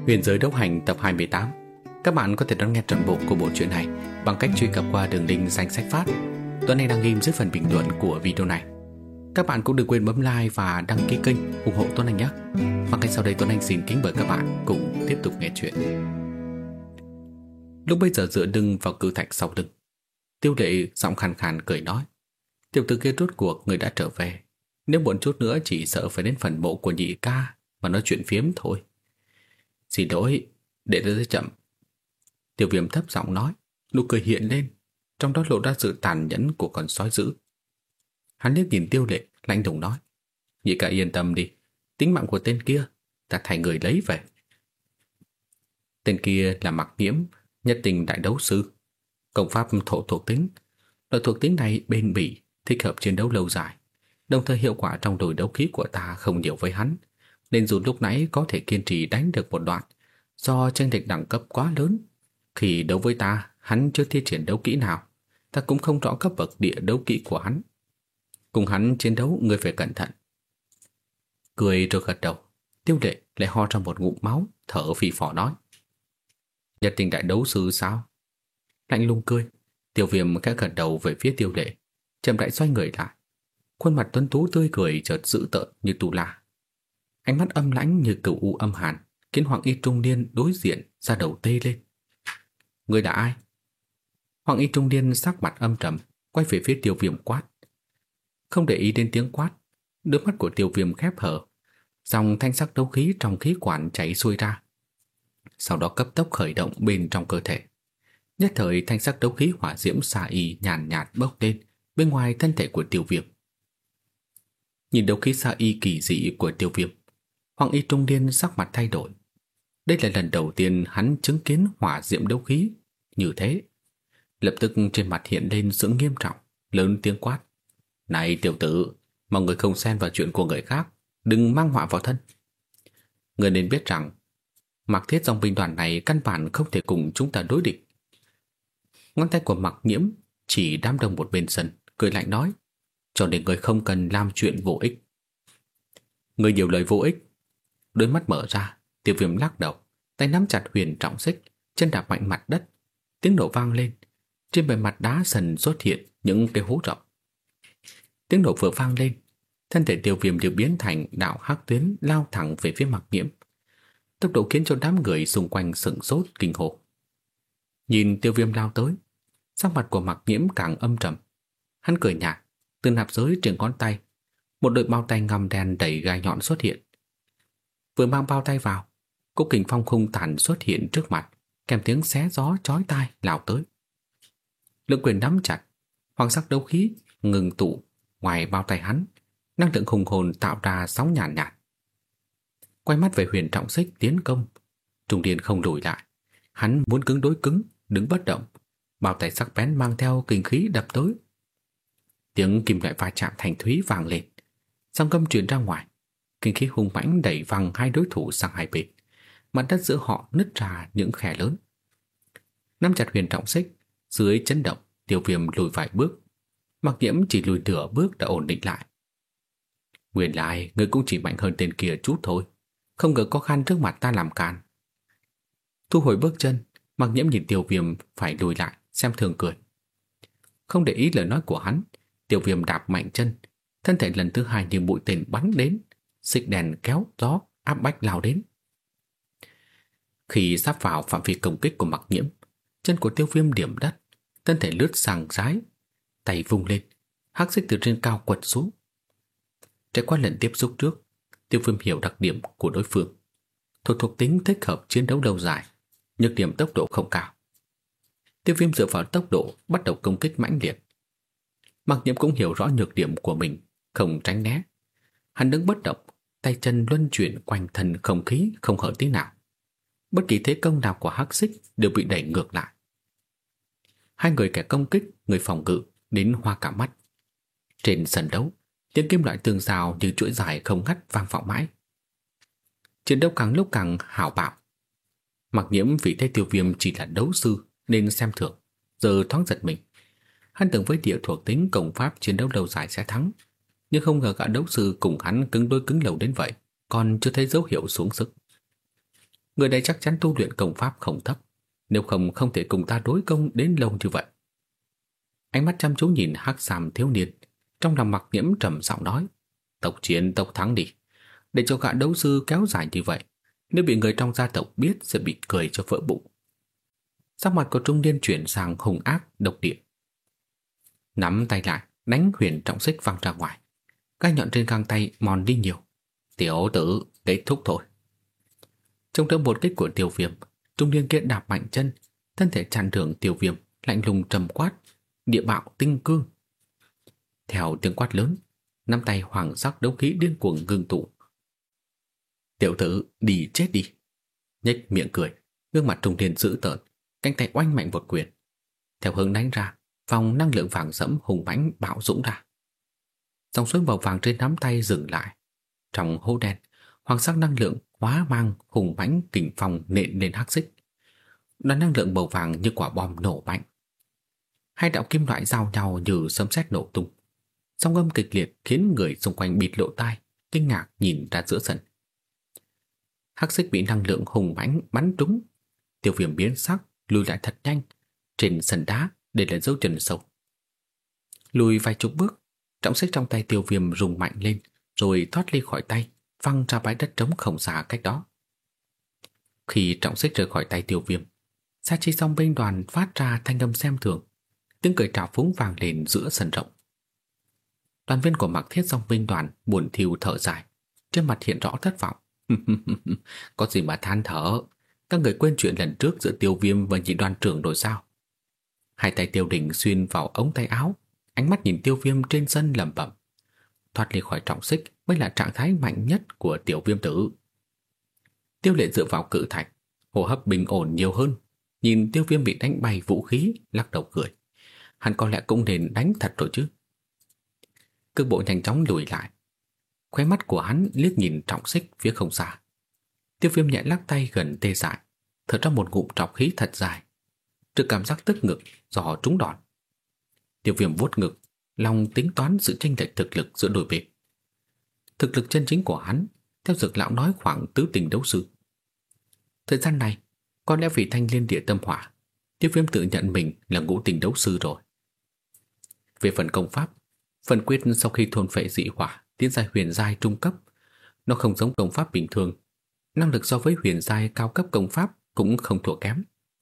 Huyền giới đấu hành tập 28. Các bạn có thể đón nghe trọn bộ của bộ truyện này bằng cách truy cập qua đường link danh sách phát. Tuấn Anh đang ghim dưới phần bình luận của video này. Các bạn cũng đừng quên bấm like và đăng ký kênh ủng hộ Tuấn Anh nhé. Và ngay sau đây Tuấn Anh xin kính mời các bạn cùng tiếp tục nghe chuyện. Lúc bây giờ dựa lưng vào cự thạch sau lưng, Tiêu Lệ giọng khàn khàn cười nói: "Tiểu tử kia rốt cuộc người đã trở về. Nếu muộn chút nữa chỉ sợ phải đến phần mộ của nhị ca mà nói chuyện phiếm thôi." "Xin lỗi, để tới chậm." Tiêu Viêm thấp giọng nói, nụ cười hiện lên, trong đó lộ ra sự tàn nhẫn của con sói dữ. Hắn liếc nhìn Tiêu Lệ, lạnh lùng nói: "Nhị ca yên tâm đi, tính mạng của tên kia ta thay người lấy về." Tên kia là Mặc Nhiễm, nhất tinh đại đấu sư, công pháp thổ thuộc tính. Loại thuộc tính này bền bỉ, thích hợp chiến đấu lâu dài, đồng thời hiệu quả trong đổi đấu khí của ta không nhiều với hắn, nên dù lúc nãy có thể kiên trì đánh được một đoạn, do chênh lệch đẳng cấp quá lớn, khi đấu với ta, hắn chưa thi triển đấu kỹ nào, ta cũng không rõ cấp bậc địa đấu kỹ của hắn. Cùng hắn chiến đấu ngươi phải cẩn thận." Cười rồi gật đầu. Tiêu Lệ lại ho ra một ngụm máu, thở phì phò nói: "Nhất tinh đại đấu sư sao?" Lạnh lùng cười, Tiêu Viêm khẽ gật đầu về phía Tiêu Lệ, chậm rãi xoay người lại. Khuôn mặt tuấn tú tươi cười chợt dữ tợn như tù la, ánh mắt âm lãnh như cửu u âm hàn, khiến Hoàng Y trung niên đối diện da đầu tê lên. "Ngươi là ai?" Hoàng Y trung niên sắc mặt âm trầm, quay về phía Tiêu Viêm quát. Không để ý đến tiếng quát, đôi mắt của Tiêu Viêm khép hờ, dòng thanh sắc đấu khí trong khí quản chảy xuôi ra, sau đó cấp tốc khởi động bên trong cơ thể. Nhất thời thanh sắc đấu khí hỏa diễm xà y nhàn nhạt bốc lên bên ngoài thân thể của Tiêu Viêm. Nhìn đấu khí xà y kỳ dị của Tiêu Viêm, Hoàng Y trung niên sắc mặt thay đổi. Đây là lần đầu tiên hắn chứng kiến hỏa diễm đấu khí như thế. Lập tức trên mặt hiện lên sự nghiêm trọng, lớn tiếng quát: "Này tiểu tử, mọi người không xen vào chuyện của người khác, đừng mang họa vào thân. Người nên biết rằng Mạc Thiết dòng binh đoàn này căn bản không thể cùng chúng ta đối địch." Ngón tay của Mặc Nhiễm chỉ đám đông một bên sân, cười lạnh nói: "Cho nên người không cần làm chuyện vô ích." "Người nhiều lời vô ích." Đôi mắt mở ra, Tiêu Viêm lắc đầu, tay nắm chặt huyền trọng xích, chân đạp mạnh mặt đất. Tiếng nổ vang lên, trên bề mặt đá sần xuất hiện những cái hố rộng. Tiếng nổ vừa vang lên, thân thể Tiêu Viêm được biến thành đạo hắc tuyến lao thẳng về phía Mặc Nhiễm, tốc độ khiến cho đám người xung quanh sửng sốt kinh hồn. Nhìn Tiêu Viêm lao tới, sắc mặt của Mặc Nhiễm càng âm trầm. Hắn cười nhạt, từ nạp giới trên ngón tay, một đôi bao tay ngăm đen đầy gai nhọn xuất hiện. Vừa mang bao tay vào, cỗ kình phong khung tàn xuất hiện trước mặt, kèm tiếng xé gió chói tai lao tới. Lưỡng quyền nắm chặt, hoàng sắc đấu khí ngừng tụ ngoài bao tay hắn, năng lượng hùng hồn tạo ra sóng nhàn nhạt. Quay mắt về huyền trọng xích tiến công, Trung Điền không lùi lại, hắn muốn cứng đối cứng, đứng bất động. Bao tay sắc bén mang theo kình khí đập tới. Tiếng kim loại va chạm thành thúy vang lên, song âm truyền ra ngoài, kinh khí hung mãnh đẩy văng hai đối thủ sang hai bên, mặt đất giữa họ nứt ra những khe lớn. Nắm chặt huyền trọng xích, dưới chấn động, Tiêu Viêm lùi vài bước. Mặc Nhiễm chỉ lùi nửa bước đã ổn định lại. "Nguyên lai người cũng chỉ mạnh hơn tên kia chút thôi, không ngờ có khăn trước mặt ta làm càn." Thu hồi bước chân, Mặc Nhiễm nhìn Tiêu Viêm phải lùi lại, xem thường cười. Không để ý lời nói của hắn, Tiêu Viêm đạp mạnh chân, thân thể lần thứ hai như mũi tên bắn đến, xích đèn kéo gió áp bách lao đến. Khi sắp vào phạm vi công kích của Mặc Nhiễm, chân của Tiêu Viêm điểm đất, thân thể lướt sang trái, tay vung lên, hắc xích từ trên cao quật xuống. Trải qua lần tiếp xúc trước, Tiêu Viêm hiểu đặc điểm của đối phương. Thuộc tính thích hợp chiến đấu lâu dài, nhược điểm tốc độ không cao. Tiêu Viêm dựa vào tốc độ bắt đầu công kích mãnh liệt. Mặc Nhiễm cũng hiểu rõ nhược điểm của mình, không tránh né. Hắn đứng bất động, tay chân luân chuyển quanh thân không khí không hở tí nào. Bất kỳ thế công nào của hắc xích đều bị đẩy ngược lại. Hai người kẻ công kích, người phòng ngự đến hoa cả mắt. Trên sân đấu, tiếng kim loại tương giao như chuỗi dài không ngắt vang vọng mãi. Chiến đấu càng lúc càng hào bạo. Mặc Nhiễm vì thấy Tiêu Viêm chỉ là đấu sư nên xem thường, giờ thoáng giật mình. Hắn tưởng với địa thuộc tính công pháp chiến đấu lâu dài sẽ thắng, nhưng không ngờ gã đấu sư cùng hắn cứng đôi cứng đầu đến vậy, còn chưa thấy dấu hiệu xuống sức. Người này chắc chắn tu luyện công pháp không thấp, nếu không không thể cùng ta đối công đến lâu như vậy. Ánh mắt chăm chú nhìn hắc sam thiếu niên, trong lòng Mặc Nhiễm trầm giọng nói: tộc chiến tộc thắng đi, để cho gã đấu sư kéo dài như vậy, nếu bị người trong gia tộc biết sẽ bị cười cho vỡ bụng. Sắc mặt của trung niên chuyển sang hung ác độc địa. Nắm tay lại, đánh Huyền Trọng Xích văng ra ngoài. Gai nhọn trên găng tay mòn đi nhiều. Tiểu tử, kết thúc thôi. Trong đỡ một kích của Tiêu Viêm, trung niên kia đạp mạnh chân, thân thể chặn đường Tiêu Viêm, lạnh lùng trầm quát: địa bạo tinh cương. Theo tiếng quát lớn, nắm tay hoàng sắc đấu khí điên cuồng ngưng tụ. Tiểu tử, đi chết đi. Nhếch miệng cười, gương mặt trung niên dữ tợn, cánh tay oanh mạnh một quyền. Theo hướng đánh ra, vòng năng lượng vàng sẫm hùng mãnh bạo dũng ra. Dòng suối màu vàng trên nắm tay dừng lại. Trong hố đen, hoàng sắc năng lượng hóa mang hùng mãnh kình phong nện lên hắc xích. Đoàn năng lượng màu vàng như quả bom nổ mạnh. Hai đạo kim loại giao nhau như sấm sét nổ tung. Sóng âm kịch liệt khiến người xung quanh bịt lỗ tai, kinh ngạc nhìn ra giữa sân. Hắc xích bị năng lượng hùng mãnh bắn trúng, Tiêu Viêm biến sắc, lùi lại thật nhanh. Trên sân đá để lại dấu chân sâu. Lùi vài chục bước, trọng xích trong tay Tiêu Viêm rung mạnh lên, rồi thoát ly khỏi tay, văng ra bãi đất trống không xa cách đó. Khi trọng xích rời khỏi tay Tiêu Viêm, Sa Chi Song binh đoàn phát ra thanh âm xem thường, tiếng cười trào phúng vang lên giữa sân rộng. Đoàn viên của Mặc Thiết Song binh đoàn buồn thiu thở dài, trên mặt hiện rõ thất vọng. Có gì mà than thở, các người quên chuyện lần trước giữa Tiêu Viêm và nhị đoàn trưởng rồi sao? Hai tay Tiêu Đình xuyên vào ống tay áo, ánh mắt nhìn Tiêu Viêm trên sân lẩm bẩm. Thoát ly khỏi trọng xích mới là trạng thái mạnh nhất của Tiểu Viêm tử. Tiêu Lệ dựa vào cự thạch, hô hấp bình ổn nhiều hơn, nhìn Tiêu Viêm bị đánh bay vũ khí, lắc đầu cười. Hắn có lẽ cũng nên đánh thật rồi chứ. Cước bộ nhanh chóng lùi lại, khóe mắt của hắn liếc nhìn trọng xích phía không xa. Tiêu Viêm nhẹ lắc tay gần tê dại, thở ra một ngụm trọc khí thật dài, trước cảm giác tức ngực do trúng đòn. Tiêu Viêm vuốt ngực, lòng tính toán sự chênh lệch thực lực giữa đôi bên. Thực lực chân chính của hắn, theo Dược lão nói, khoảng tứ tình đấu sư. Thời gian này, có lẽ vì thanh liên địa tâm hỏa, Tiêu Viêm tự nhận mình là ngũ tình đấu sư rồi. Về phần công pháp, phần quyết sau khi thôn phệ dị hỏa tiến giai huyền giai trung cấp, nó không giống công pháp bình thường, năng lực so với huyền giai cao cấp công pháp cũng không thua kém.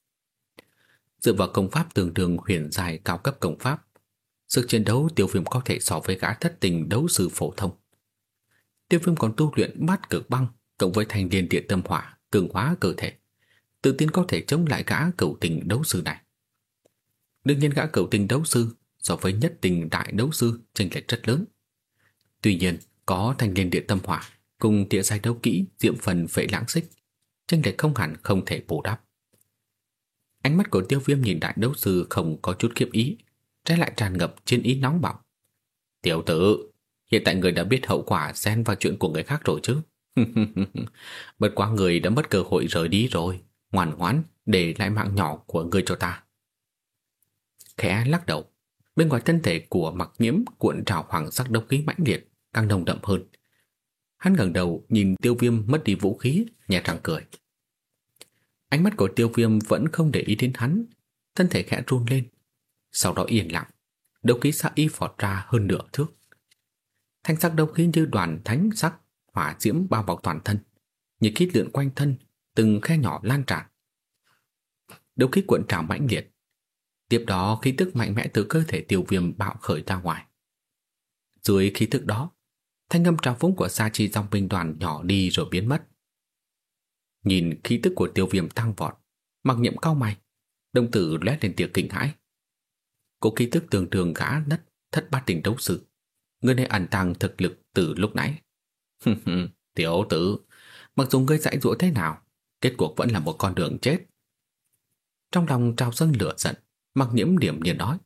Dựa vào công pháp tương đương huyền giai cao cấp công pháp, sức chiến đấu Tiêu Viêm có thể so với gã thất tình đấu sư phổ thông. Tiêu Viêm còn tu luyện bát cực băng cộng với thanh liên địa tâm hỏa cường hóa cơ thể, tự tin có thể chống lại gã cửu tình đấu sư này. Đương nhiên gã cửu tình đấu sư so với nhất tình đại đấu sư chênh lệch rất lớn. Tuy nhiên có thanh liên địa tâm hỏa cùng địa giai đấu kỹ diệm phần phệ lãng xích, chênh lệch không hẳn không thể bù đắp. Ánh mắt của Tiêu Viêm nhìn đại đấu sư không có chút khiếp ý, trái lại tràn ngập chiến ý nóng bỏng. Tiểu tử, hiện tại người đã biết hậu quả xen vào chuyện của người khác rồi chứ? Bất quá người đã mất cơ hội rời đi rồi, ngoan ngoãn để lại mạng nhỏ của người cho ta. Khẽ lắc đầu, bên ngoài thân thể của Mặc Nhiễm cuộn trào hoàng sắc đấu khí mãnh liệt, càng nồng đậm hơn. Hắn ngẩng đầu nhìn Tiêu Viêm mất đi vũ khí, nhẹ răng cười. Ánh mắt của Tiêu Viêm vẫn không để ý đến hắn, thân thể khẽ run lên, sau đó yên lặng, đấu khí xa y phọt ra hơn nửa thước. Thanh sắc đấu khí như đoàn thánh sắc hỏa diễm bao bọc toàn thân, nhiệt khí lượn quanh thân, từng khe nhỏ lan tràn. Đấu khí cuộn trào mãnh liệt, tiếp đó khí tức mạnh mẽ từ cơ thể Tiêu Viêm bạo khởi ra ngoài. Dưới khí tức đó, thanh âm trào phúng của Sa Chi Dòng binh đoàn nhỏ đi rồi biến mất. Nhìn khí tức của Tiêu Viêm tăng vọt, Mặc Nhiễm cau mày, đồng tử lóe lên tia kinh hãi. Có khí tức tương đương gã thất bát tình đấu sư, người này ẩn tàng thực lực từ lúc nãy. Tiểu tử, mặc dù ngươi dạy dỗ thế nào, kết cuộc vẫn là một con đường chết. Trong lòng trào dâng lửa giận, Mặc Nhiễm điểm nhiên nói.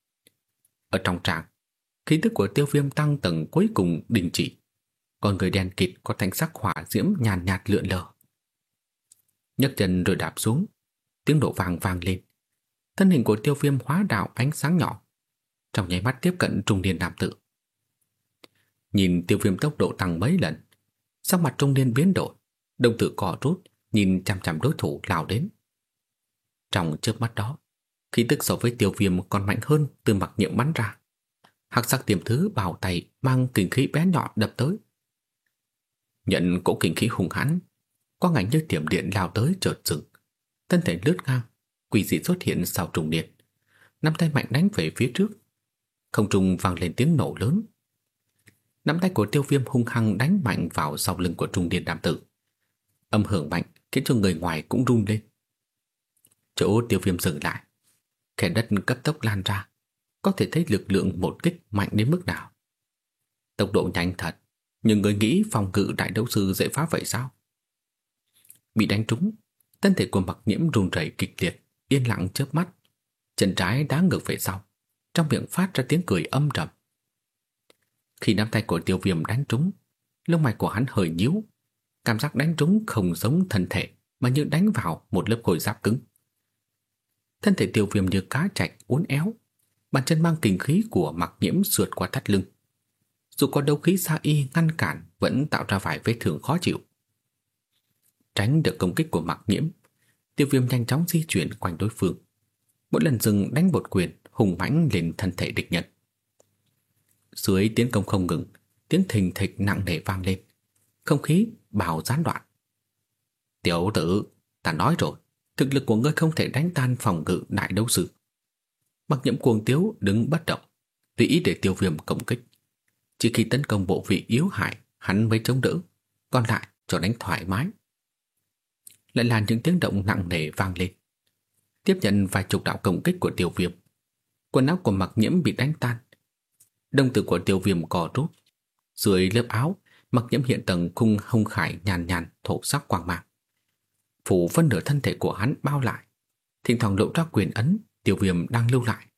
Ở trong tràng, khí tức của Tiêu Viêm tăng tầng cuối cùng đình chỉ, còn người đen kịt có thanh sắc hỏa diễm nhàn nhạt lượn lờ. Nhấc chân rồi đạp xuống, tiếng nổ vang vang lên. Thân hình của Tiêu Viêm hóa đạo ánh sáng nhỏ, trong nháy mắt tiếp cận trung niên nam tử. Nhìn Tiêu Viêm tốc độ tăng mấy lần, sắc mặt trung niên biến đổi, đồng tử co rút, nhìn chằm chằm đối thủ lao đến. Trong chớp mắt đó, khí tức so với Tiêu Viêm còn mạnh hơn từ Mặc Nhiễm bắn ra. Hắc sắc tiềm thứ bảo tay mang kình khí bé nhọn đập tới. Nhận cỗ kình khí hùng hãn, quang ảnh như tiềm điện lao tới chợt dừng, thân thể lướt ngang, quỷ dị xuất hiện sau trùng điện, nắm tay mạnh đánh về phía trước. Không trung vang lên tiếng nổ lớn. Nắm tay của Tiêu Viêm hung hăng đánh mạnh vào sau lưng của trung niên nam tử. Âm hưởng mạnh khiến cho người ngoài cũng run lên. Chỗ Tiêu Viêm dừng lại, khe đất cấp tốc lan ra, có thể thấy lực lượng một kích mạnh đến mức nào. Tốc độ nhanh thật, nhưng người nghĩ phòng ngự đại đấu sư dễ phá vậy sao? Bị đánh trúng, thân thể của Mặc Nhiễm run rẩy kịch liệt, yên lặng chớp mắt, chân trái đá ngược về sau, trong miệng phát ra tiếng cười âm trầm. Khi nắm tay của Tiêu Viêm đánh trúng, lông mày của hắn hơi nhíu, cảm giác đánh trúng không giống thân thể mà như đánh vào một lớp khối giáp cứng. Thân thể Tiêu Viêm như cá chạch uốn éo, bàn chân mang kình khí của Mặc Nhiễm sượt qua thắt lưng. Dù có đấu khí sa y ngăn cản vẫn tạo ra vài vết thương khó chịu. Tránh được công kích của Mặc Nhiễm, Tiêu Viêm nhanh chóng di chuyển quanh đối phương, mỗi lần dừng đánh một quyền hùng mãnh lên thân thể địch nhân. Dưới tiến công không ngừng, tiếng thình thịch nặng nề vang lên, không khí bào gián đoạn. Tiểu tử, ta nói rồi, thực lực của ngươi không thể đánh tan phòng ngự đại đấu sư. Mặc Nhiễm cuồng tiếu đứng bất động, tùy ý để Tiêu Viêm công kích. Chỉ khi tấn công bộ vị yếu hại, hắn mới chống đỡ, còn lại cho đánh thoải mái. Lại là những tiếng động nặng nề vang lên. Tiếp nhận vài chục đạo công kích của Tiêu Viêm, quần áo của Mặc Nhiễm bị đánh tan. Đồng tử của Tiêu Viêm co rút, dưới lớp áo, Mặc Nhiễm hiện tầng khung hung khải nhàn nhàn thổ sắc quang mang, phủ phân nửa thân thể của hắn bao lại, thỉnh thoảng lộ ra quyền ấn Tiêu Viêm đang lưu lại.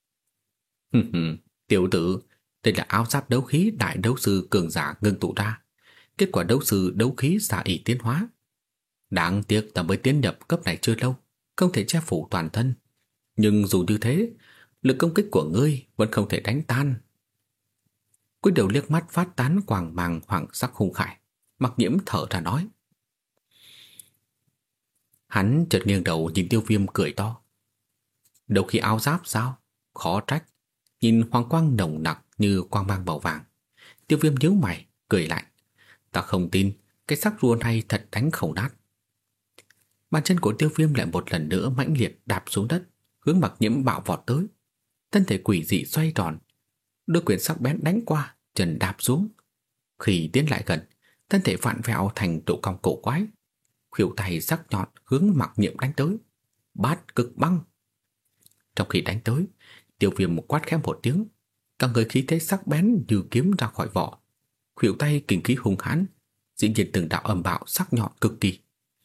Tiểu tử, đây là áo giáp đấu khí đại đấu sư cường giả ngưng tụ ra, kết quả đấu sư đấu khí xạ ỷ tiến hóa. Đáng tiếc ta mới tiến nhập cấp này chưa lâu, không thể che phủ toàn thân. Nhưng dù như thế, lực công kích của ngươi vẫn không thể đánh tan. Cúi đầu liếc mắt phát tán quang mang hoàng sắc hung khải, Mặc Nhiễm thở ra nói. Hắn chợt nghiêng đầu nhìn Tiêu Viêm cười to. Đấu khí áo giáp sao? Khó trách. Nhìn hoàng quang nồng nặc như quang mang màu vàng. Tiêu Viêm nhíu mày, cười lạnh. Ta không tin, cái sắc rùa này thật đánh không nát. Bàn chân của Tiêu Viêm lại một lần nữa mãnh liệt đạp xuống đất, hướng Mặc Nhiễm bạo vọt tới. Thân thể quỷ dị xoay tròn, đôi quyền sắc bén đánh qua, chân đạp xuống. Khi tiến lại gần, thân thể vặn vẹo thành độ cong cổ quái, khuỷu tay sắc nhọn hướng Mặc Nhiễm đánh tới. Bát cực băng. Trong khi đánh tới, Tiêu Viêm quát khẽ một tiếng, cả người khí thế sắc bén như kiếm ra khỏi vỏ, khuỷu tay kình khí hung hãn, dĩ nhiên từng đạo âm bạo sắc nhọn cực kỳ.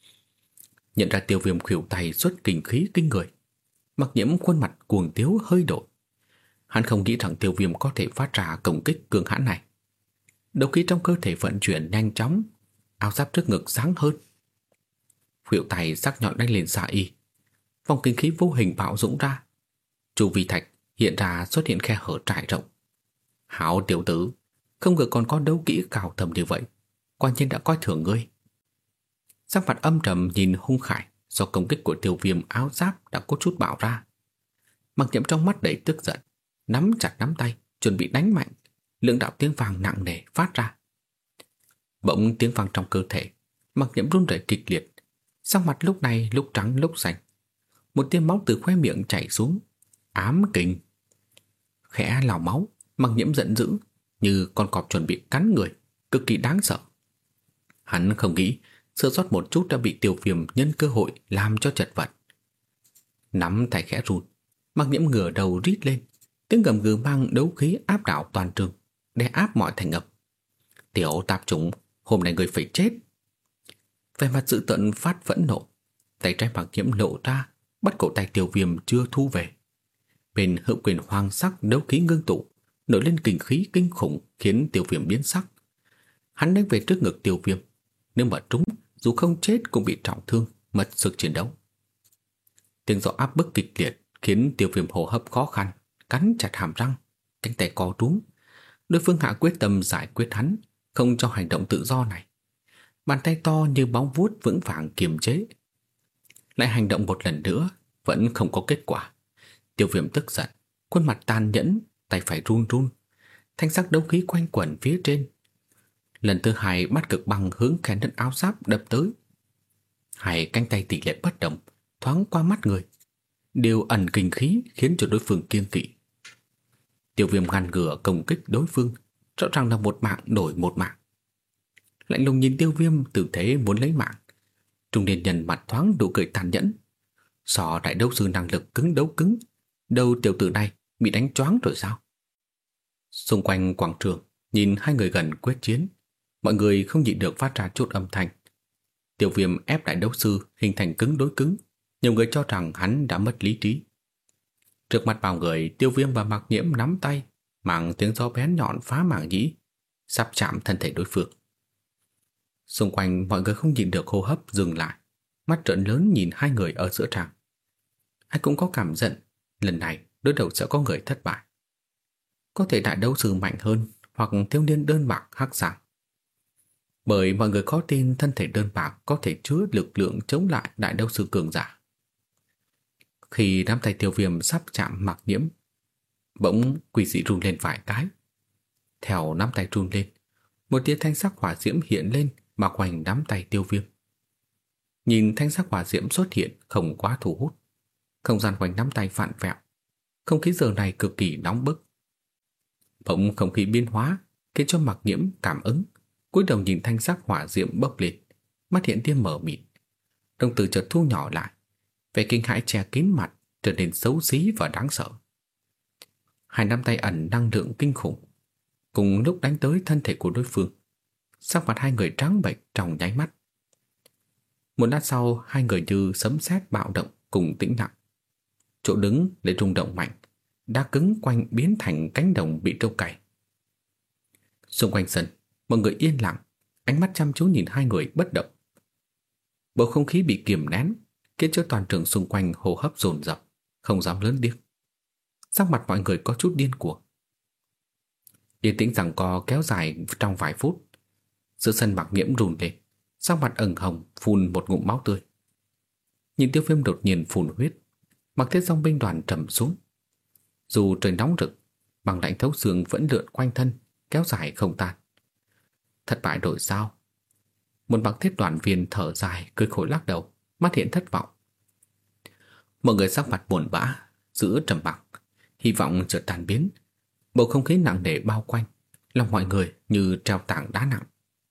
Nhận ra Tiêu Viêm khuỷu tay xuất kình khí kinh người, Mặc Nhiễm khuôn mặt cuồng tiếu hơi đổi. Hắn không nghĩ rằng Tiêu Viêm có thể phát ra công kích cường hãn này. Đấu khí trong cơ thể vận chuyển nhanh chóng, áo giáp trước ngực sáng hơn. Khuỷu tay sắc nhọn đánh lên xạ y, vòng kinh khí vô hình bạo dũng ra. Chu vi thạch hiện ra xuất hiện khe hở trải rộng. Hảo tiểu tử, không ngờ còn có đấu kỹ cao thầm như vậy, quả nhiên đã coi thường ngươi. Sắc mặt âm trầm nhìn hung khải, do công kích của Tiêu Viêm áo giáp đã có chút bạo ra. Mặc Nhiễm trong mắt đầy tức giận, nắm chặt nắm tay, chuẩn bị đánh mạnh. Lưỡng đạo tiếng vàng nặng nề phát ra. Bỗng tiếng vang trong cơ thể, Mặc Nhiễm run rẩy kịch liệt, sắc mặt lúc này lúc trắng lúc xanh. Một tia máu từ khóe miệng chảy xuống. Ám kình. Khẽ lào máu, Mặc Nhiễm giận dữ, như con cọp chuẩn bị cắn người, cực kỳ đáng sợ. Hắn không nghĩ sơ sót một chút đã bị Tiêu Viêm nhân cơ hội làm cho chật vật. Nắm tay khẽ run, Mặc Nhiễm ngửa đầu rít lên, tiếng gầm gừ mang đấu khí áp đảo toàn trường, đè áp mọi thành âm. Tiểu tạp chủng, hôm nay người phải chết. Vẻ mặt dữ tợn phát phẫn nộ, tay trái Mặc Nhiễm lộ ra, bắt cổ tay Tiêu Viêm chưa thu về. Bên hữu quyền hoàng sắc đấu khí ngưng tụ, nổi lên kình khí kinh khủng khiến Tiêu Viêm biến sắc. Hắn đánh về trước ngực Tiêu Viêm, nếu mà trúng, dù không chết cũng bị trọng thương, mất sức chiến đấu. Tiếng gió áp bức kịch liệt khiến Tiêu Viêm hô hấp khó khăn, cắn chặt hàm răng, cánh tay co rúm. Đối phương hạ quyết tâm giải quyết hắn, không cho hành động tự do này. Bàn tay to như bóng vuốt vững vàng kiềm chế, lại hành động một lần nữa, vẫn không có kết quả. Tiêu Viêm tức giận, khuôn mặt tàn nhẫn, tay phải run run, thanh sắc đấu khí quanh quẩn phía trên. Lần thứ hai bắt cực băng hướng khe nứt áo giáp đập tới. Hai cánh tay tỷ lệ bất động, thoáng qua mắt người, đều ẩn kinh khí khiến cho đối phương kiêng kỵ. Tiêu Viêm ngăn ngừa công kích đối phương, rõ ràng là một mạng đổi một mạng. Lạnh lùng nhìn Tiêu Viêm tư thế muốn lấy mạng. Trung niên nhân mặt thoáng nụ cười tàn nhẫn. So đại đấu sư năng lực cứng đấu cứng, đâu tiểu tử này bị đánh choáng rồi sao? Xung quanh quảng trường, nhìn hai người gần quyết chiến, mọi người không nhịn được phát ra chút âm thanh. Tiêu Viêm ép đại đấu sư hình thành cứng đối cứng, nhiều người cho rằng hắn đã mất lý trí. Trước mặt bao người, Tiêu Viêm và Mạc Nhiễm nắm tay, mang tiếng gió bén nhọn phá màng nhĩ, sắp chạm thân thể đối phương. Xung quanh mọi người không nhịn được hô hấp dừng lại, mắt trợn lớn nhìn hai người ở giữa tràng. Ai cũng có cảm giận, lần này đối đầu sẽ có người thất bại. Có thể đại đấu sư mạnh hơn, hoặc thiếu niên đơn bạc hắc sảng. Bởi mọi người khó tin thân thể đơn bạc có thể chứa lực lượng chống lại đại đấu sư cường giả. Khi nắm tay Tiêu Viêm sắp chạm Mạc Nhiễm, bỗng quỷ dị run lên vài cái. Theo nắm tay run lên, một tia thanh sắc hỏa diễm hiện lên mà quanh nắm tay Tiêu Viêm. Nhìn thanh sắc hỏa diễm xuất hiện không quá thu hút, không gian quanh nắm tay vặn vẹo, không khí giờ này cực kỳ nóng bức. Bỗng không khí biến hóa khiến cho Mạc Nhiễm cảm ứng, cúi đầu nhìn thanh sắc hỏa diễm bốc lên, mắt hiện tia mờ mịt, đồng tử chợt thu nhỏ lại, vẻ kinh hãi che kín mặt, trở nên xấu xí và đáng sợ. Hai nắm tay ẩn năng lượng kinh khủng, cùng lúc đánh tới thân thể của đối phương. Sắc mặt hai người trắng bệch trong nháy mắt. Một lát sau, hai người như sấm sét bạo động cùng tĩnh lặng. Chỗ đứng để rung động mạnh, đá cứng quanh biến thành cánh đồng bị trâu cày. Xung quanh sân, mọi người yên lặng, ánh mắt chăm chú nhìn hai người bất động. Bầu không khí bị kiềm nén, khiến cho toàn trường xung quanh hô hấp dồn dập, không dám lớn tiếng. Sắc mặt mọi người có chút điên cuồng. Yên tĩnh giằng co kéo dài trong vài phút. Giữa sân Mạc Nhiễm run lên, sắc mặt ửng hồng, phun một ngụm máu tươi. Nhìn Tiêu Viêm đột nhiên phun huyết, Mặc Thiết dòng binh đoàn trầm xuống. Dù trời nóng rực, băng lạnh thấu xương vẫn lượn quanh thân, kéo dài không tan. Thất bại rồi sao? Một Mặc Thiết đoàn viên thở dài, cười khổ lắc đầu, mắt hiện thất vọng. Mọi người sắc mặt buồn bã, giữ trầm mặc, hy vọng chợt tan biến. Bầu không khí nặng nề bao quanh, lòng mọi người như treo tảng đá nặng.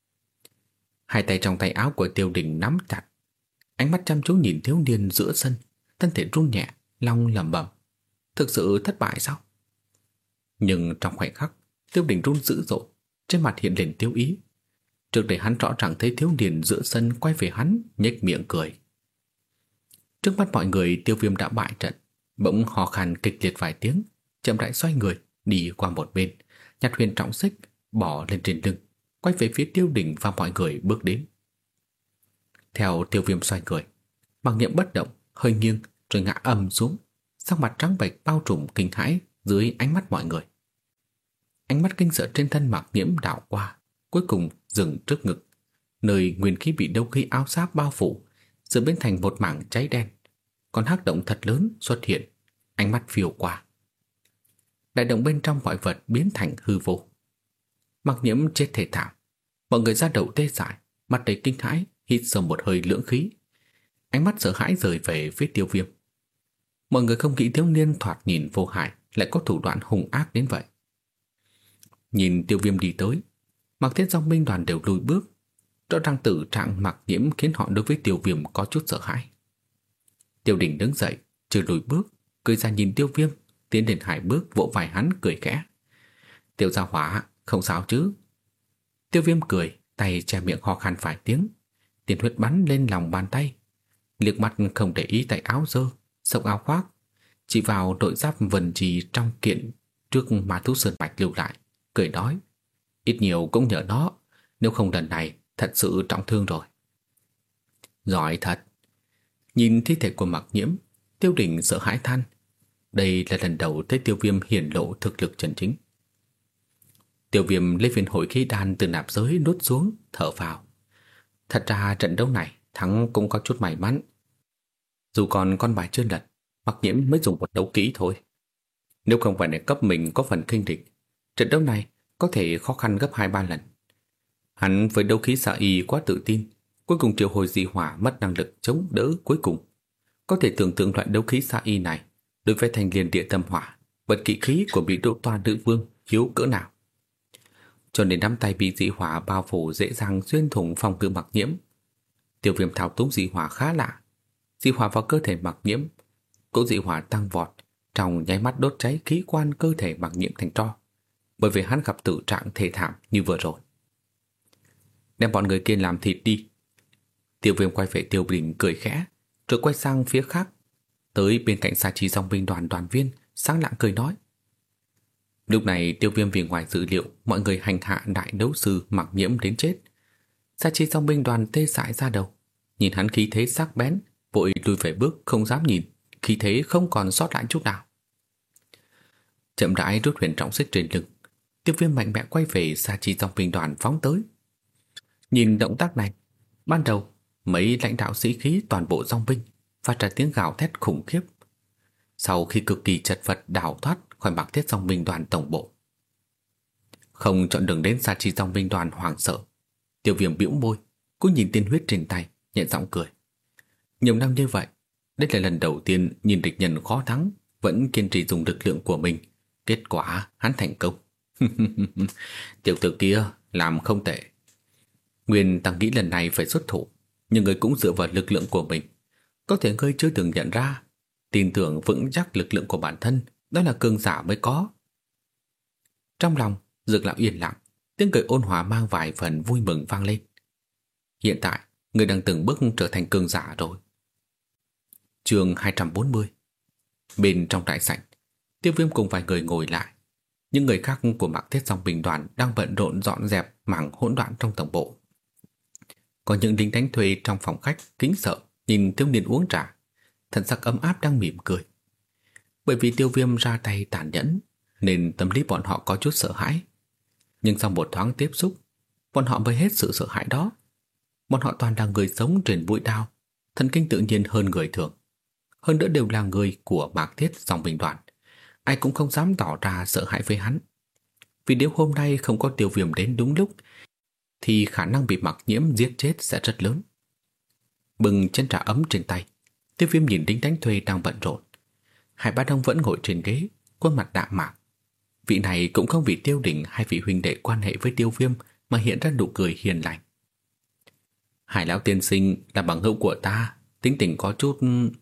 Hai tay trong tay áo của Tiêu Đình nắm chặt, ánh mắt chăm chú nhìn thiếu niên giữa sân, thân thể run nhẹ, lòng lẩm bẩm: thực sự thất bại sao? Nhưng trong khoảnh khắc, Tiêu Đình run dữ dội, trên mặt hiện lên tiêu ý. Trước đây hắn rõ ràng thấy thiếu niên giữa sân quay về hắn, nhếch miệng cười. Trước mắt mọi người, Tiêu Viêm đã bại trận, bỗng hò khan kịch liệt vài tiếng, chậm rãi xoay người đi qua một bên, nhặt huyền trọng xích bỏ lên trên lưng, quay về phía Tiêu Đình và mọi người bước đến. Theo Tiêu Viêm xoay người, Mạc Nhiễm bất động, hơi nghiêng rồi ngã ầm xuống, sắc mặt trắng bệch bao trùm kinh hãi dưới ánh mắt mọi người. Ánh mắt kinh sợ trên thân Mạc Nhiễm đảo qua, cuối cùng dừng trước ngực, nơi nguyên khí bị đấu khí áo giáp bao phủ, giờ biến thành một mảng cháy đen. Còn hắc động thật lớn xuất hiện, ánh mắt phiêu qua. Đại động bên trong mọi vật biến thành hư vô. Mạc Nhiễm chết thê thảm, mọi người ra đầu tê dại, mặt đầy kinh hãi, hít sâu một hơi lưỡng khí. Ánh mắt sợ hãi rời về phía Tiêu Viêm. Mọi người không nghĩ thiếu niên thoạt nhìn vô hại lại có thủ đoạn hung ác đến vậy. Nhìn Tiêu Viêm đi tới, Mạc Thiết dòng binh đoàn đều lùi bước. Rõ ràng tử trạng Mạc Nhiễm khiến họ đối với Tiêu Viêm có chút sợ hãi. Tiêu Đình đứng dậy, chưa lùi bước, cười ra nhìn Tiêu Viêm, tiến đến 2 bước vỗ vai hắn cười khẽ: Tiêu gia hỏa, không sao chứ? Tiêu Viêm cười, tay che miệng ho khan vài tiếng, tiền huyết bắn lên lòng bàn tay, liếc mắt không để ý tay áo dơ, xốc áo khoác, chỉ vào đội giáp vần trì trong kiện trước Ma Thú Sơn Mạch lưu lại, cười nói: ít nhiều cũng nhờ nó, nếu không lần này thật sự trọng thương rồi. Giỏi thật. Nhìn thi thể của Mạc Nhiễm, Tiêu Đình sợ hãi than. Đây là lần đầu thấy Tiêu Viêm hiển lộ thực lực chân chính. Tiêu Viêm lấy viên hội khí đan từ nạp giới nuốt xuống, thở phào. Thật ra trận đấu này thắng cũng có chút may mắn. Dù còn con bài chưa lật, Mặc Nhiễm mới dùng một đấu kỹ thôi. Nếu không phải để cấp mình có phần khinh địch, trận đấu này có thể khó khăn gấp 2-3 lần. Hắn với đấu khí xạ y quá tự tin, cuối cùng triệu hồi dị hỏa mất năng lực chống đỡ cuối cùng. Có thể tưởng tượng loại đấu khí xạ y này đối với thành liền địa tâm hỏa, vật kỵ khí của bị độ toa nữ vương hiếu cỡ nào. Cho nên nắm tay bị dị hỏa bao phủ dễ dàng xuyên thủng phòng ngự Mặc Nhiễm. Tiêu Viêm thao túng dị hỏa khá lạ. Dị hỏa vào cơ thể Mặc Nhiễm, cỗ dị hỏa tăng vọt, trong nháy mắt đốt cháy khí quan cơ thể Mặc Nhiễm thành tro, bởi vì hắn gặp tử trạng thê thảm như vừa rồi. Đem bọn người kia làm thịt đi. Tiêu Viêm quay về Tiêu Đình cười khẽ, rồi quay sang phía khác, tới bên cạnh Sa Chi dòng binh đoàn đoàn viên, sáng lạng cười nói. Lúc này Tiêu Viêm vì ngoài dự liệu mọi người hành hạ đại đấu sư Mặc Nhiễm đến chết. Sa Chi dòng binh đoàn tê dại ra đầu, nhìn hắn khí thế sắc bén, vội lùi về bước không dám nhìn, khí thế không còn sót lại chút nào. Chậm rãi rút huyền trọng xích trên lưng, Tiêu Viêm mạnh mẽ quay về Sa Chi dòng binh đoàn phóng tới. Nhìn động tác này, ban đầu mấy lãnh đạo sĩ khí toàn bộ dòng binh phát ra tiếng gào thét khủng khiếp. Sau khi cực kỳ chật vật đào thoát khỏi bạc thiết dòng binh đoàn tổng bộ, không chọn đường đến Sa Chi dòng binh đoàn hoảng sợ, Tiêu Viêm bĩu môi, cũng nhìn tiên huyết trên tay, nhẹ giọng cười. Nhiều năm như vậy, đây là lần đầu tiên nhìn địch nhân khó thắng vẫn kiên trì dùng lực lượng của mình, kết quả hắn thành công. Tiểu tử kia làm không tệ. Nguyên tăng nghĩ lần này phải xuất thủ, nhưng người cũng dựa vào lực lượng của mình. Có thể ngươi chưa từng nhận ra, tin tưởng vững chắc lực lượng của bản thân, đó là cường giả mới có. Trong lòng Dược Lão yên lặng, tiếng cười ôn hòa mang vài phần vui mừng vang lên. Hiện tại người đang từng bước trở thành cường giả rồi. Chương 240. Bên trong đại sảnh, Tiêu Viêm cùng vài người ngồi lại. Những người khác của Mạc Thiết dòng binh đoàn đang bận rộn dọn dẹp mảng hỗn loạn trong tổng bộ. Có những lính đánh thuê trong phòng khách kính sợ nhìn thiếu niên uống trà, thần sắc ấm áp đang mỉm cười. Bởi vì Tiêu Viêm ra tay tàn nhẫn nên tâm lý bọn họ có chút sợ hãi. Nhưng sau một thoáng tiếp xúc, bọn họ mới hết sự sợ hãi đó. Bọn họ toàn là người sống trên mũi đao, thần kinh tự nhiên hơn người thường. Hơn nữa đều là người của Mạc Thiết dòng binh đoàn, ai cũng không dám tỏ ra sợ hãi với hắn. Vì nếu hôm nay không có Tiêu Viêm đến đúng lúc thì khả năng bị Mặc Nhiễm giết chết sẽ rất lớn. Bừng chén trà ấm trên tay, Tiêu Viêm nhìn lính đánh thuê đang bận rộn. Hải Bá Đông vẫn ngồi trên ghế, khuôn mặt đạm mạc. Vị này cũng không vì Tiêu Đình hay vị huynh đệ quan hệ với Tiêu Viêm mà hiện ra nụ cười hiền lành. Hải lão tiên sinh là bằng hữu của ta, tính tình có chút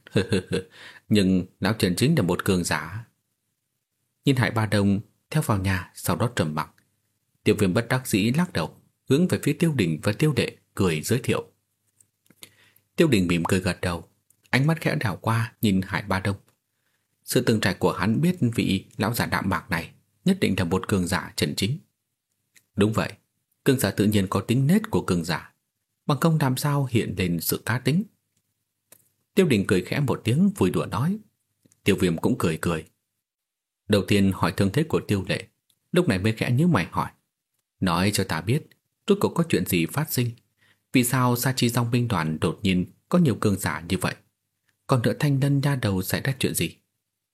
nhưng lão Trần chính là một cường giả. Nhìn Hải Bá Đông theo vào nhà, sau đó trầm mặc. Tiêu Viêm bất đắc dĩ lắc đầu, hướng về phía Tiêu Đình và Tiêu Đệ cười giới thiệu. Tiêu Đình mỉm cười gật đầu, ánh mắt khẽ đảo qua nhìn Hải Bá Đông. Sự từng trải của hắn biết vị lão giả đạm bạc này nhất định là một cường giả chân chính. Đúng vậy, cường giả tự nhiên có tính nết của cường giả, bằng không làm sao hiện lên sự cá tính. Tiêu Đình cười khẽ một tiếng vui đùa nói. Tiêu Viêm cũng cười cười. Đầu tiên hỏi thương thế của Tiêu Lệ, lúc này mới khẽ nhíu mày hỏi. Nói cho ta biết, rốt cuộc có chuyện gì phát sinh? Vì sao Sa Chi dòng binh đoàn đột nhiên có nhiều cường giả như vậy? Còn nữa Thanh Lân nha đầu xảy ra chuyện gì?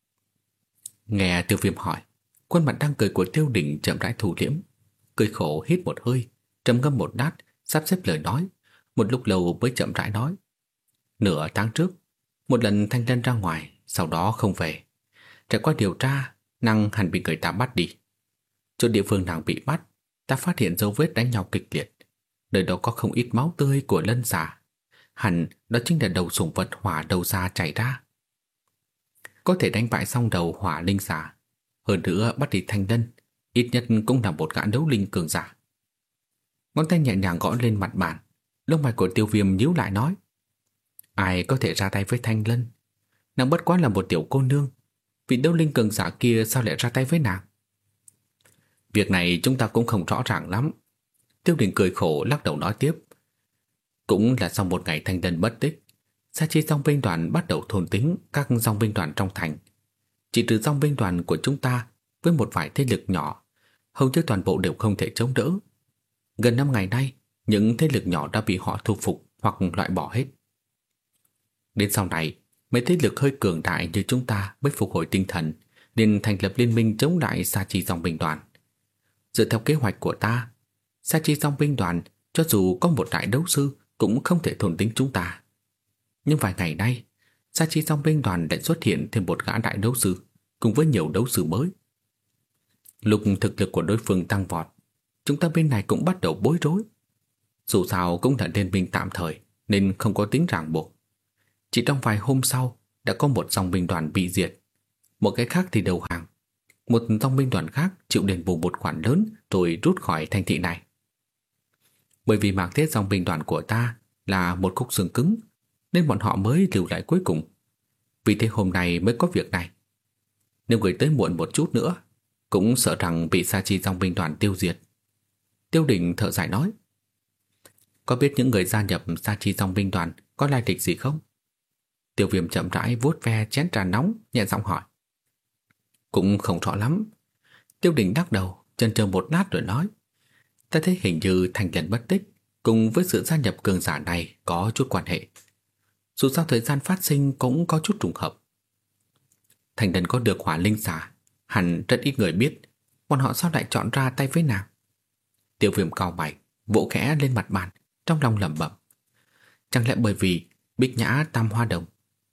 Nghe Tiêu Viêm hỏi, khuôn mặt đang cười của Tiêu Đình chậm rãi thu liễm, cười khổ hít một hơi, trầm ngâm một lát, sắp xếp lời nói, một lúc lâu mới chậm rãi nói. Nửa tháng trước, một lần Thanh Lân ra ngoài, sau đó không về. Trải qua điều tra, nàng hẳn bị người ta bắt đi. Chỗ địa phương nàng bị bắt, ta phát hiện dấu vết đánh nhau kịch liệt. Nơi đó có không ít máu tươi của lân xà. Hẳn đó chính là đầu sủng vật hỏa đầu xà chảy ra. Có thể đánh bại xong đầu hỏa linh xà, hơn nữa bắt đi Thanh Lân, ít nhất cũng là một gã đấu linh cường giả. Ngón tay nhẹ nhàng gõ lên mặt bàn, lông mày của Tiêu Viêm nhíu lại nói. Ai có thể ra tay với Thanh Lân? Nàng bất quá là một tiểu cô nương, vị đấu linh cường giả kia sao lại ra tay với nàng? Việc này chúng ta cũng không rõ ràng lắm. Tiêu Đình cười khổ lắc đầu nói tiếp. Cũng là sau một ngày Thanh Lân mất tích, Sa Chi dòng binh đoàn bắt đầu thôn tính các dòng binh đoàn trong thành. Chỉ trừ dòng binh đoàn của chúng ta với một vài thế lực nhỏ, hầu như toàn bộ đều không thể chống đỡ. Gần 5 ngày nay, những thế lực nhỏ đã bị họ thu phục hoặc loại bỏ hết. Đến sau này, mấy thế lực hơi cường đại như chúng ta mới phục hồi tinh thần, nên thành lập liên minh chống lại Sa Chi dòng binh đoàn. Dựa theo kế hoạch của ta, Sa Chi dòng binh đoàn cho dù có một đại đấu sư cũng không thể thôn tính chúng ta. Nhưng vài ngày nay, Sa Chi dòng binh đoàn lại xuất hiện thêm một gã đại đấu sư cùng với nhiều đấu sư mới. Lúc thực lực của đối phương tăng vọt, chúng ta bên này cũng bắt đầu bối rối. Dù sao cũng là liên minh tạm thời nên không có tính ràng buộc. Chỉ trong vài hôm sau đã có một dòng binh đoàn bị diệt, một cái khác thì đầu hàng. Một dòng binh đoàn khác chịu đền bù một khoản lớn rồi rút khỏi thành thị này. Bởi vì Mạc Thiết dòng binh đoàn của ta là một khúc xương cứng nên bọn họ mới lưu lại cuối cùng. Vì thế hôm nay mới có việc này. Nếu người tới muộn một chút nữa cũng sợ rằng bị Sa Chi dòng binh đoàn tiêu diệt. Tiêu Đình thở dài nói: Có biết những người gia nhập Sa Chi dòng binh đoàn có lai lịch gì không? Tiêu Viêm chậm rãi vuốt ve chén trà nóng, nhẹ giọng hỏi. Cũng không rõ lắm. Tiêu Đình đắc đầu, chần chờ một lát rồi nói: Ta thấy hình như Thành Lần mất tích cùng với sự gia nhập cường giả này có chút quan hệ. Dù sao thời gian phát sinh cũng có chút trùng hợp. Thành Lần có được hỏa linh xà, hẳn rất ít người biết. Bọn họ sao lại chọn ra tay với nàng? Tiêu Viêm cau mày, vỗ khẽ lên mặt bàn, trong lòng lẩm bẩm. Chẳng lẽ bởi vì Bích Nhã Tam Hoa Đồng?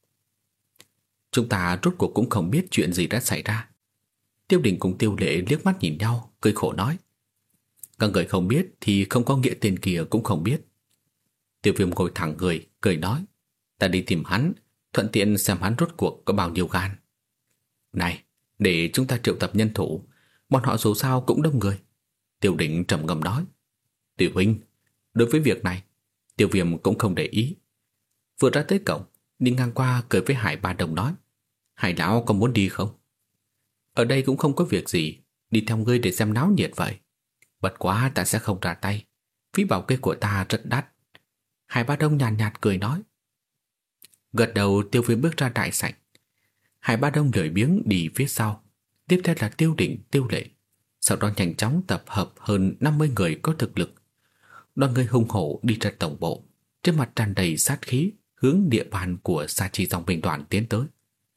Chúng ta rốt cuộc cũng không biết chuyện gì đã xảy ra. Tiêu Đình cùng Tiêu Lệ liếc mắt nhìn nhau, cười khổ nói. Các người không biết thì không có nghĩa tên kia cũng không biết. Tiêu Viêm ngồi thẳng người, cười nói. Ta đi tìm hắn, thuận tiện xem hắn rốt cuộc có bao nhiêu gan. Này, để chúng ta triệu tập nhân thủ, bọn họ dù sao cũng đông người. Tiêu Đình trầm ngâm nói. Tiểu huynh, đối với việc này, Tiêu Viêm cũng không để ý. Vừa ra tới cổng, đi ngang qua cười với Hải Ba Đồng nói. Hải lão có muốn đi không? Ở đây cũng không có việc gì, đi theo ngươi để xem náo nhiệt vậy. Bất quá ta sẽ không ra tay, phí bảo kê của ta rất đắt. Hải Ba Đông nhàn nhạt cười nói. Gật đầu, Tiêu Viêm bước ra đại sảnh. Hải Ba Đông lười biếng đi phía sau, tiếp theo là Tiêu Đình, Tiêu Lệ. Sau đó nhanh chóng tập hợp hơn 50 người có thực lực. Đoàn người hùng hổ đi ra tổng bộ, trên mặt tràn đầy sát khí, hướng địa bàn của Sa Chi dòng binh đoàn tiến tới.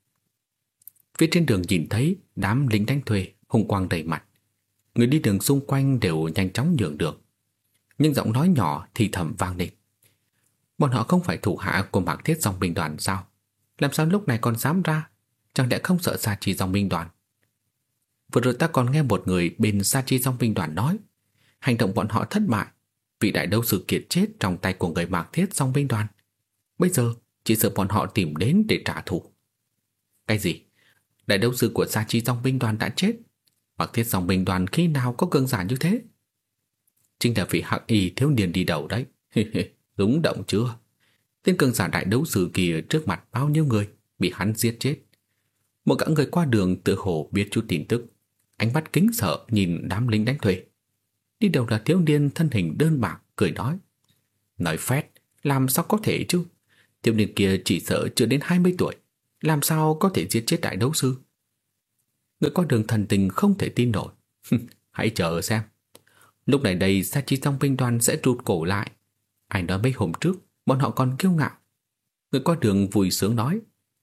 Phía trên đường nhìn thấy đám lính đánh thuê hùng quang đầy mặt. Người đi đường xung quanh đều nhanh chóng nhường đường. Nhưng giọng nói nhỏ thì thầm vang lên. Bọn họ không phải thủ hạ của Mạc Thiết dòng binh đoàn sao? Làm sao lúc này còn dám ra? Chẳng lẽ không sợ Sa Chi dòng binh đoàn? Vừa rồi ta còn nghe một người bên Sa Chi dòng binh đoàn nói, hành động bọn họ thất bại, vị đại đấu sư kiệt chết trong tay của người Mạc Thiết dòng binh đoàn. Bây giờ chỉ sợ bọn họ tìm đến để trả thù. Cái gì? Đại đấu sư của Sa Chi dòng binh đoàn đã chết? Mạc Thiết dòng binh đoàn khi nào có cường giả như thế? Chính là vị hắc y thiếu niên đi đầu đấy. Đúng động chưa? Tên cường giả đại đấu sư kia trước mặt bao nhiêu người bị hắn giết chết. Một gã người qua đường tự hồ biết chút tin tức, ánh mắt kính sợ nhìn đám lính đánh thuê. Đi đầu là thiếu niên thân hình đơn bạc, cười nói. Nói phét, làm sao có thể chứ? Thiếu niên kia chỉ sợ chưa đến 20 tuổi, làm sao có thể giết chết đại đấu sư? Người qua đường thần tình không thể tin nổi. Hãy chờ xem. Lúc này đây Sa Chi dòng binh đoàn sẽ rụt cổ lại. Ai nói mấy hôm trước bọn họ còn kiêu ngạo. Người qua đường vui sướng nói.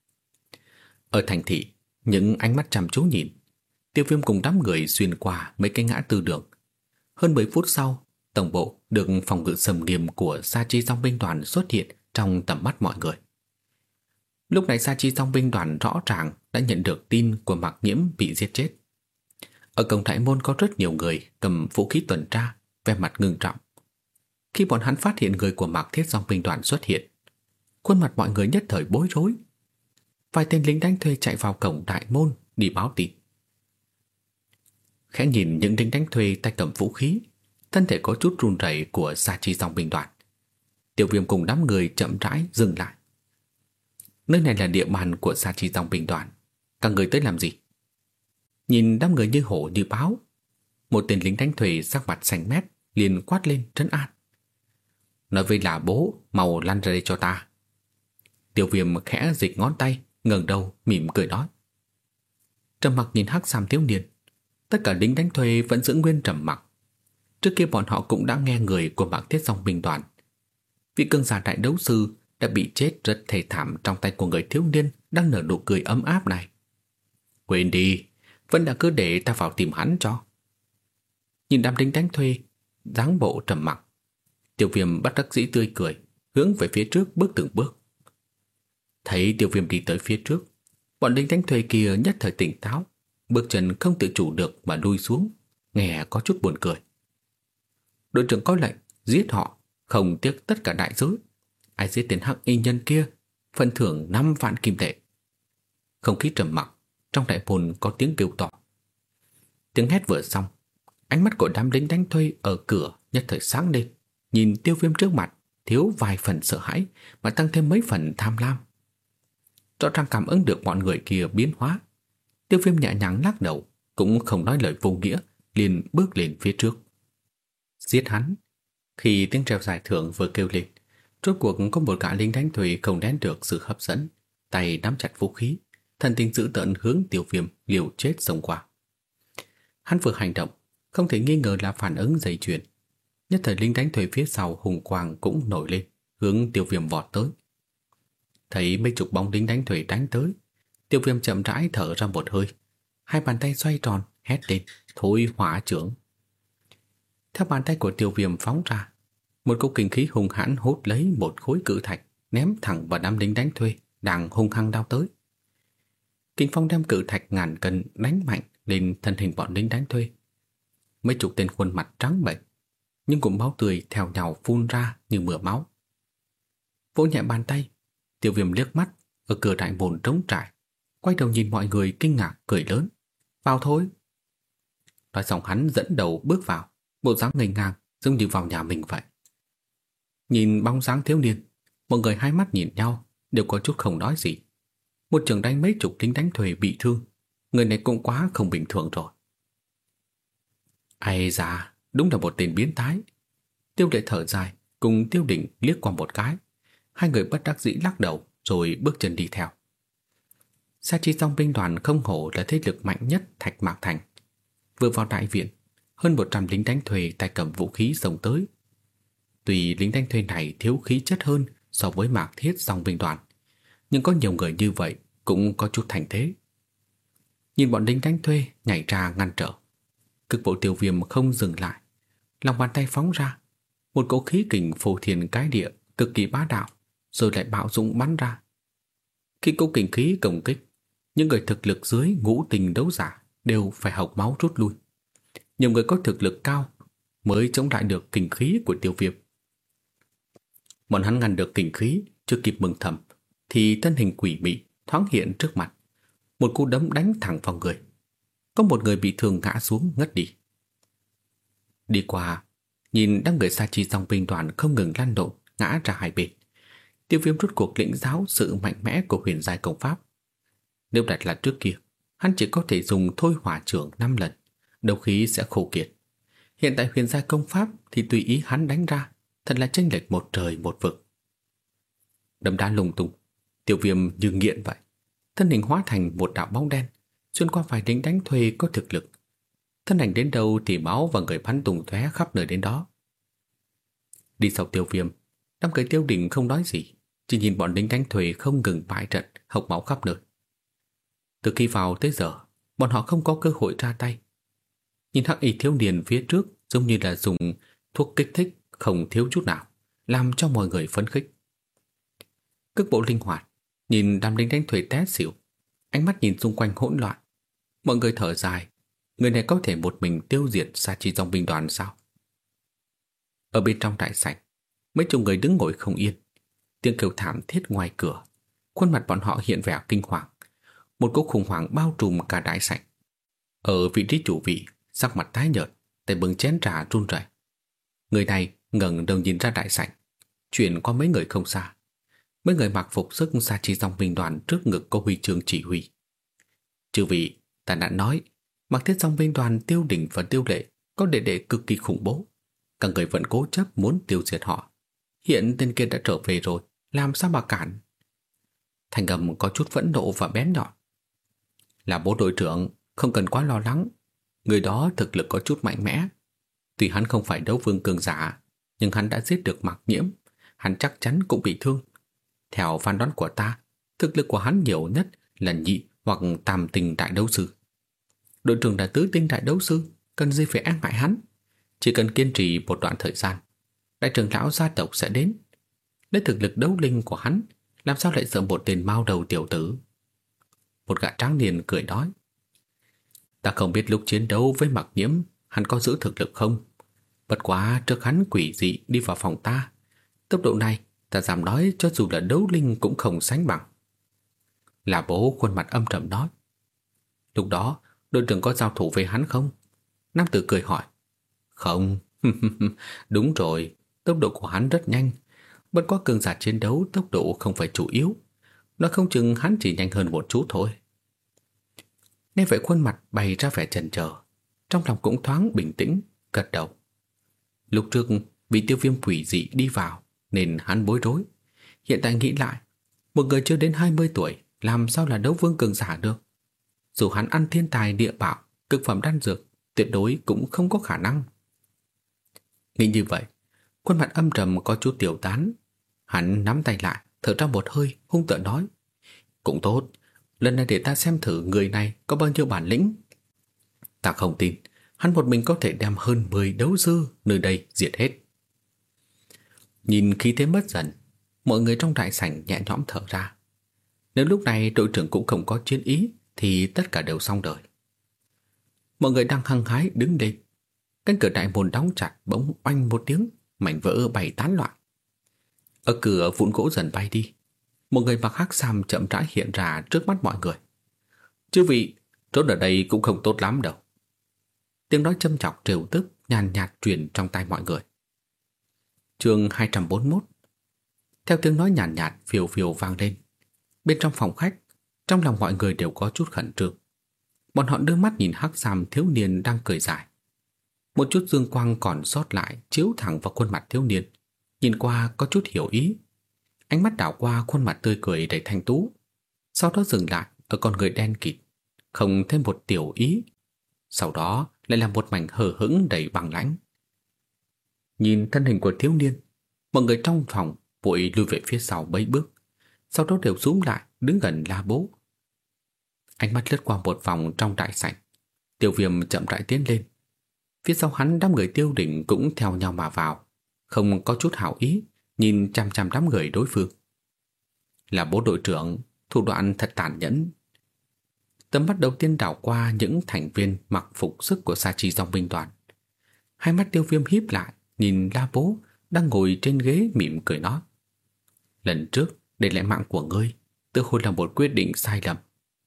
Ở thành thị, những ánh mắt chăm chú nhìn. Tiêu Viêm cùng đám người xuyên qua mấy cái ngã tư đường. Hơn 10 phút sau, tổng bộ được phòng ngự sầm nghiêm của Sa Chi dòng binh đoàn xuất hiện trong tầm mắt mọi người. Lúc này Sa Chi dòng binh đoàn rõ ràng đã nhận được tin của Mạc Nhiễm bị giết chết. Ở cổng đại môn có rất nhiều người cầm vũ khí tuần tra, vẻ mặt ngưng trọng. Khi bọn hắn phát hiện người của Mạc Thiết dòng binh đoàn xuất hiện, khuôn mặt mọi người nhất thời bối rối. Vài tên lính đánh thuê chạy vào cổng đại môn đi báo tin. Khẽ nhìn những lính đánh thuê tay cầm vũ khí, thân thể có chút run rẩy của Sa Chi dòng binh đoàn, Tiêu Viêm cùng đám người chậm rãi dừng lại. Nơi này là địa bàn của Sa Chi dòng binh đoàn, các người tới làm gì? Nhìn đám người như hổ như báo, một tên lính đánh thuê sắc mặt xanh mét liền quát lên trấn an. Nói với là bố, mau lăn ra đây cho ta. Tiêu Viêm khẽ dịch ngón tay, ngẩng đầu mỉm cười nói. Trầm mặc nhìn hắc xàm thiếu niên. Tất cả lính đánh thuê vẫn giữ nguyên trầm mặc. Trước kia bọn họ cũng đã nghe người của Mạc Thiết dòng binh đoàn. Vị cường giả đại đấu sư đã bị chết rất thê thảm trong tay của người thiếu niên đang nở nụ cười ấm áp này. Quên đi, vẫn là cứ để ta vào tìm hắn cho. Nhìn đám lính đánh thuê dáng bộ trầm mặc, Tiêu Viêm bất đắc dĩ tươi cười, hướng về phía trước bước từng bước. Thấy Tiêu Viêm đi tới phía trước, bọn lính đánh thuê kia nhất thời tỉnh táo, bước chân không tự chủ được mà lùi xuống, nghe có chút buồn cười. Đội trưởng có lệnh giết họ, không tiếc tất cả đại giới. Ai giết tên hắc y nhân kia, phần thưởng 5 vạn kim tệ. Không khí trầm mặc, trong đại môn có tiếng kêu to. Tiếng hét vừa xong, ánh mắt của đám lính đánh thuê ở cửa nhất thời sáng lên, nhìn Tiêu Viêm trước mặt, thiếu vài phần sợ hãi mà tăng thêm mấy phần tham lam. Rõ ràng cảm ứng được bọn người kia biến hóa, Tiêu Viêm nhẹ nhàng lắc đầu, cũng không nói lời vô nghĩa, liền bước lên phía trước. Giết hắn. Khi tiếng reo giải thưởng vừa kêu lên, rốt cuộc có một gã lính đánh thuê không nén được sự hấp dẫn, tay nắm chặt vũ khí, thần tình dữ tợn hướng Tiêu Viêm liều chết xông qua. Hắn vừa hành động, không thể nghi ngờ là phản ứng dây chuyền. Nhất thời lính đánh thuê phía sau hùng quang cũng nổi lên, hướng Tiêu Viêm vọt tới. Thấy mấy chục bóng lính đánh thuê đánh tới, Tiêu Viêm chậm rãi thở ra một hơi, hai bàn tay xoay tròn, hét lên, thôi hỏa trưởng. Theo bàn tay của Tiêu Viêm phóng ra, một cỗ kinh khí hung hãn hút lấy một khối cự thạch, ném thẳng vào đám lính đánh thuê đang hung hăng đao tới. Kinh phong đem cự thạch ngàn cân đánh mạnh lên thân hình bọn lính đánh thuê. Mấy chục tên khuôn mặt trắng bệch, nhưng cũng máu tươi theo nhau phun ra như mưa máu. Vỗ nhẹ bàn tay, Tiêu Viêm liếc mắt ở cửa đại môn trống trải, quay đầu nhìn mọi người kinh ngạc cười lớn. Vào thôi. Nói xong hắn dẫn đầu bước vào, bộ dáng ngây ngang giống như vào nhà mình vậy. Nhìn bóng dáng thiếu niên, mọi người hai mắt nhìn nhau, đều có chút không nói gì. Một trường đánh mấy chục lính đánh thuê bị thương, người này cũng quá không bình thường rồi. Ai da, đúng là một tên biến thái. Tiêu Lệ thở dài, cùng Tiêu Đỉnh liếc qua một cái. Hai người bất đắc dĩ lắc đầu rồi bước chân đi theo. Sa Chi Dòng binh đoàn không hổ là thế lực mạnh nhất Thạch Mạc Thành. Vừa vào đại viện, hơn 100 lính đánh thuê tay cầm vũ khí xông tới. Tuy lính đánh thuê này thiếu khí chất hơn so với Mạc Thiết Dòng binh đoàn, nhưng có nhiều người như vậy cũng có chút thành thế. Nhìn bọn lính đánh thuê nhảy ra ngăn trở, cực bộ Tiêu Viêm không dừng lại, lòng bàn tay phóng ra, một cỗ khí kình phô thiên cái địa cực kỳ bá đạo, rồi lại bạo dũng bắn ra. Khi cỗ kình khí công kích, những người thực lực dưới ngũ tình đấu giả đều phải hộc máu rút lui. Nhiều người có thực lực cao mới chống lại được kình khí của Tiêu Viêm. Bọn hắn ngăn được kình khí, chưa kịp mừng thầm thì thân hình quỷ mị thoáng hiện trước mặt, một cú đấm đánh thẳng vào người. Có một người bị thương ngã xuống ngất đi. Đi qua, nhìn đám người Sa Chi Dòng binh đoàn không ngừng lăn lộn ngã ra hai bên, Tiêu Viêm rút cuộc lĩnh giáo sự mạnh mẽ của huyền giai công pháp. Nếu đặt là trước kia, hắn chỉ có thể dùng thôi hỏa trưởng 5 lần, đấu khí sẽ khô kiệt. Hiện tại huyền giai công pháp thì tùy ý hắn đánh ra, thật là chênh lệch một trời một vực. Đấm đá lung tung, Tiêu Viêm như nghiện vậy, thân hình hóa thành một đạo bóng đen, xuyên qua vài lính đánh thuê có thực lực. Thân ảnh đến đâu thì máu và người bắn tung tóe khắp nơi đến đó. Đi sau Tiêu Viêm, đám người Tiêu Đỉnh không nói gì, chỉ nhìn bọn lính đánh thuê không ngừng bại trận, hộc máu khắp nơi. Từ khi vào tới giờ, bọn họ không có cơ hội ra tay. Nhìn hắc y thiếu niên phía trước giống như là dùng thuốc kích thích không thiếu chút nào, làm cho mọi người phấn khích. Cước bộ linh hoạt, nhìn đám lính đánh thuê té xỉu, ánh mắt nhìn xung quanh hỗn loạn. Mọi người thở dài, người này có thể một mình tiêu diệt Sa Chi Dòng binh đoàn sao? Ở bên trong đại sảnh, mấy chục người đứng ngồi không yên, tiếng kêu thảm thiết ngoài cửa, khuôn mặt bọn họ hiện vẻ kinh hoàng. Một cỗ khủng hoảng bao trùm cả đại sảnh. Ở vị trí chủ vị, sắc mặt tái nhợt, tay bưng chén trà run rẩy. Người này ngẩng đầu nhìn ra đại sảnh, chuyển qua mấy người không xa. Mấy người mặc phục sức Sa Chi Dòng binh đoàn trước ngực có huy chương chỉ huy. Chư vị, ta đã nói, Mạc Thiết Dòng binh đoàn Tiêu Đỉnh và Tiêu Lệ có đệ đệ cực kỳ khủng bố. Các người vẫn cố chấp muốn tiêu diệt họ. Hiện tên kia đã trở về rồi, làm sao mà cản? Thanh âm có chút phẫn nộ và bén nhọn. Là bố đội trưởng, không cần quá lo lắng. Người đó thực lực có chút mạnh mẽ. Tuy hắn không phải đấu vương cường giả, nhưng hắn đã giết được Mạc Nhiễm. Hắn chắc chắn cũng bị thương. Theo phán đoán của ta, thực lực của hắn nhiều nhất là nhị hoặc tam tinh đại đấu sư. Đội trưởng là tứ tinh đại đấu sư, cần gì phải e ngại hắn. Chỉ cần kiên trì một đoạn thời gian, đại trưởng lão gia tộc sẽ đến. Lấy thực lực đấu linh của hắn, làm sao lại sợ một tên mao đầu tiểu tử? Một gã tráng niên cười nói. Ta không biết lúc chiến đấu với Mặc Nhiễm hắn có giữ thực lực không. Bất quá trước hắn quỷ dị đi vào phòng ta, tốc độ này ta dám nói cho dù là đấu linh cũng không sánh bằng. Là Bố khuôn mặt âm trầm nói. Lúc đó đội trưởng có giao thủ với hắn không? Nam tử cười hỏi. Không. Đúng rồi, tốc độ của hắn rất nhanh. Bất quá cường giả chiến đấu tốc độ không phải chủ yếu. Nói không chừng hắn chỉ nhanh hơn một chút thôi. Nghe vậy khuôn mặt bày ra vẻ chần chờ, trong lòng cũng thoáng bình tĩnh, gật đầu. Lúc trước bị Tiêu Viêm quỷ dị đi vào nên hắn bối rối. Hiện tại nghĩ lại, một người chưa đến 20 tuổi làm sao là đấu vương cường giả được? Dù hắn ăn thiên tài địa bảo, cực phẩm đan dược, tuyệt đối cũng không có khả năng. Nghĩ như vậy, khuôn mặt âm trầm có chút tiêu tán. Hắn nắm tay lại, thở ra một hơi, hung tợn nói. Cũng tốt, lần này để ta xem thử người này có bao nhiêu bản lĩnh. Ta không tin, hắn một mình có thể đem hơn 10 đấu sư nơi đây diệt hết. Nhìn khí thế mất dần, mọi người trong đại sảnh nhẹ nhõm thở ra. Nếu lúc này đội trưởng cũng không có chiến ý thì tất cả đều xong đời. Mọi người đang hăng hái đứng lên. Cánh cửa đại môn đóng chặt bỗng oanh một tiếng, mảnh vỡ bay tán loạn. Ở cửa vụn gỗ dần bay đi. Một người mặc hắc sam chậm rãi hiện ra trước mắt mọi người. Chư vị, trốn ở đây cũng không tốt lắm đâu. Tiếng nói châm chọc trêu tức nhàn nhạt truyền trong tai mọi người. Chương 241. Theo tiếng nói nhàn nhạt phiêu phiêu vang lên, bên trong phòng khách, trong lòng mọi người đều có chút khẩn trương. Bọn họ đưa mắt nhìn hắc sam thiếu niên đang cười dài. Một chút dương quang còn sót lại chiếu thẳng vào khuôn mặt thiếu niên, nhìn qua có chút hiểu ý. Ánh mắt đảo qua khuôn mặt tươi cười đầy thanh tú, sau đó dừng lại ở con người đen kịt, không thêm một tiểu ý, sau đó lại là một mảnh hờ hững đầy băng lãnh. Nhìn thân hình của thiếu niên, mọi người trong phòng vội lùi về phía sau mấy bước, sau đó đều xúm lại đứng gần La Bố. Ánh mắt lướt qua một vòng trong đại sảnh, Tiêu Viêm chậm rãi tiến lên. Phía sau hắn đám người Tiêu Đỉnh cũng theo nhau mà vào, không có chút hảo ý, nhìn chằm chằm đám người đối phương. Là Bố đội trưởng, thủ đoạn thật tàn nhẫn. Tầm mắt đầu tiên đảo qua những thành viên mặc phục sức của Sa Chi Dòng binh đoàn. Hai mắt Tiêu Viêm híp lại, nhìn La Bố đang ngồi trên ghế mỉm cười nói. Lần trước để lại mạng của ngươi, tự hồ là một quyết định sai lầm.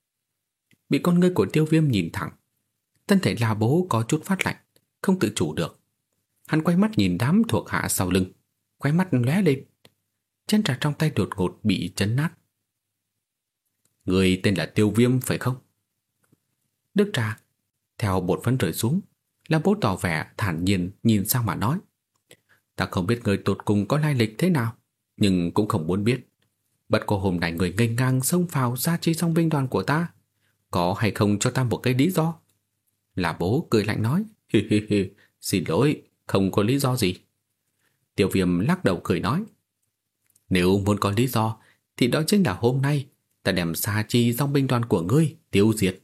Bị con ngươi của Tiêu Viêm nhìn thẳng, thân thể La Bố có chút phát lạnh, không tự chủ được. Hắn quay mắt nhìn đám thuộc hạ sau lưng, quay mắt lóe lên. Chén trà trong tay đột ngột bị chấn nát. Người tên là Tiêu Viêm phải không? Nước trà theo bột phấn rơi xuống, La Bố tỏ vẻ thản nhiên nhìn sang mà nói. Ta không biết người tột cùng có lai lịch thế nào, nhưng cũng không muốn biết. Bất quá hôm nay người nghênh ngang xông vào Sa Chi Dòng binh đoàn của ta, có hay không cho ta một cái lý do? La Bố cười lạnh nói. Hi hi hi, xin lỗi, không có lý do gì. Tiêu Viêm lắc đầu cười nói. Nếu muốn có lý do thì đó chính là hôm nay ta đem Sa Chi Dòng binh đoàn của ngươi tiêu diệt.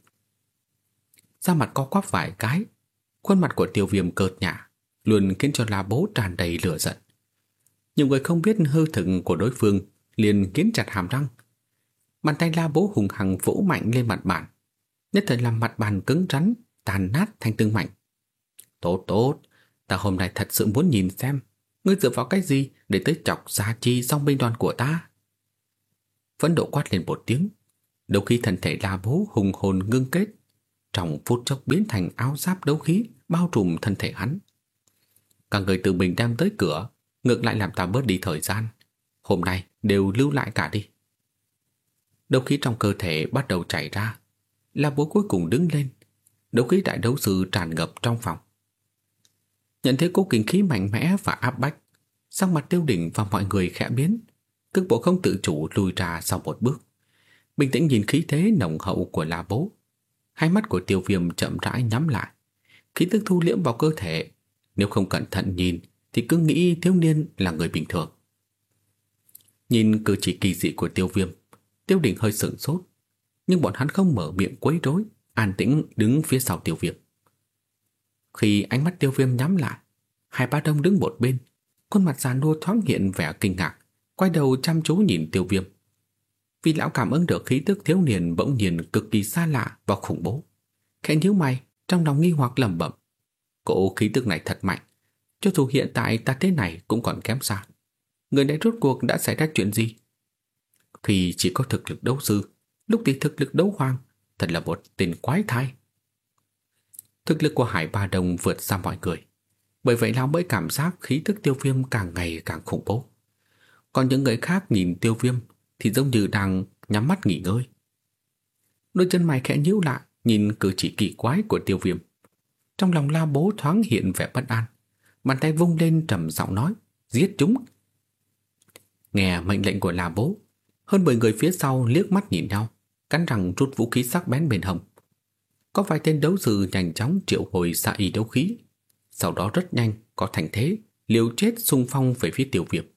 Da mặt co quắp vài cái, khuôn mặt của Tiêu Viêm cợt nhả, luôn khiến cho La Bố tràn đầy lửa giận. Nhiều người không biết hư thực của đối phương liền nghiến chặt hàm răng. Bàn tay La Bố hùng hăng vỗ mạnh lên mặt bàn, nhất thời làm mặt bàn cứng rắn, tàn nát thành từng mảnh. Tốt tốt, ta hôm nay thật sự muốn nhìn xem ngươi dựa vào cái gì để tới chọc Sa Chi Dòng binh đoàn của ta. Phẫn nộ quát lên một tiếng, đấu khí thân thể La Bố hùng hồn ngưng kết, trong phút chốc biến thành áo giáp đấu khí bao trùm thân thể hắn. Cả người tự mình đem tới cửa, ngược lại làm ta bớt đi thời gian. Hôm nay đều lưu lại cả đi. Đấu khí trong cơ thể bắt đầu chảy ra. La Bố cuối cùng đứng lên, đấu khí đại đấu sư tràn ngập trong phòng. Nhận thấy cố kinh khí mạnh mẽ và áp bách, sắc mặt Tiêu Đỉnh và mọi người khẽ biến, cước bộ không tự chủ lùi ra sau một bước, bình tĩnh nhìn khí thế nồng hậu của La Bố. Hai mắt của Tiêu Viêm chậm rãi nhắm lại, khí tức thu liễm vào cơ thể. Nếu không cẩn thận nhìn thì cứ nghĩ thiếu niên là người bình thường. Nhìn cử chỉ kỳ dị của Tiêu Viêm, Tiêu Đình hơi sửng sốt, nhưng bọn hắn không mở miệng quấy rối, an tĩnh đứng phía sau Tiêu Viêm. Khi ánh mắt Tiêu Viêm nhắm lại, Hải Ba Đông đứng một bên, khuôn mặt già nua thoáng hiện vẻ kinh ngạc, quay đầu chăm chú nhìn Tiêu Viêm. Vì lão cảm ứng được khí tức thiếu niên bỗng nhiên cực kỳ xa lạ và khủng bố, khẽ nhíu mày, trong lòng nghi hoặc lẩm bẩm: cỗ khí tức này thật mạnh, cho dù hiện tại ta thế này cũng còn kém xa. Người này rốt cuộc đã xảy ra chuyện gì? Khi chỉ có thực lực đấu sư, lúc thì thực lực đấu hoàng, thật là một tên quái thai. Thực lực của Hải Ba Đông vượt xa mọi người, bởi vậy lão mới cảm giác khí tức Tiêu Viêm càng ngày càng khủng bố. Còn những người khác nhìn Tiêu Viêm thì giống như đang nhắm mắt nghỉ ngơi. Đôi chân mày khẽ nhíu lại, nhìn cử chỉ kỳ quái của Tiêu Viêm. Trong lòng La Bố thoáng hiện vẻ bất an, bàn tay vung lên trầm giọng nói: giết chúng. Nghe mệnh lệnh của La Bố, hơn 10 người phía sau liếc mắt nhìn nhau, cắn răng rút vũ khí sắc bén bên hông. Có vài tên đấu sư nhanh chóng triệu hồi xạ y đấu khí, sau đó rất nhanh có thành thế liều chết xung phong về phía Tiêu Viêm.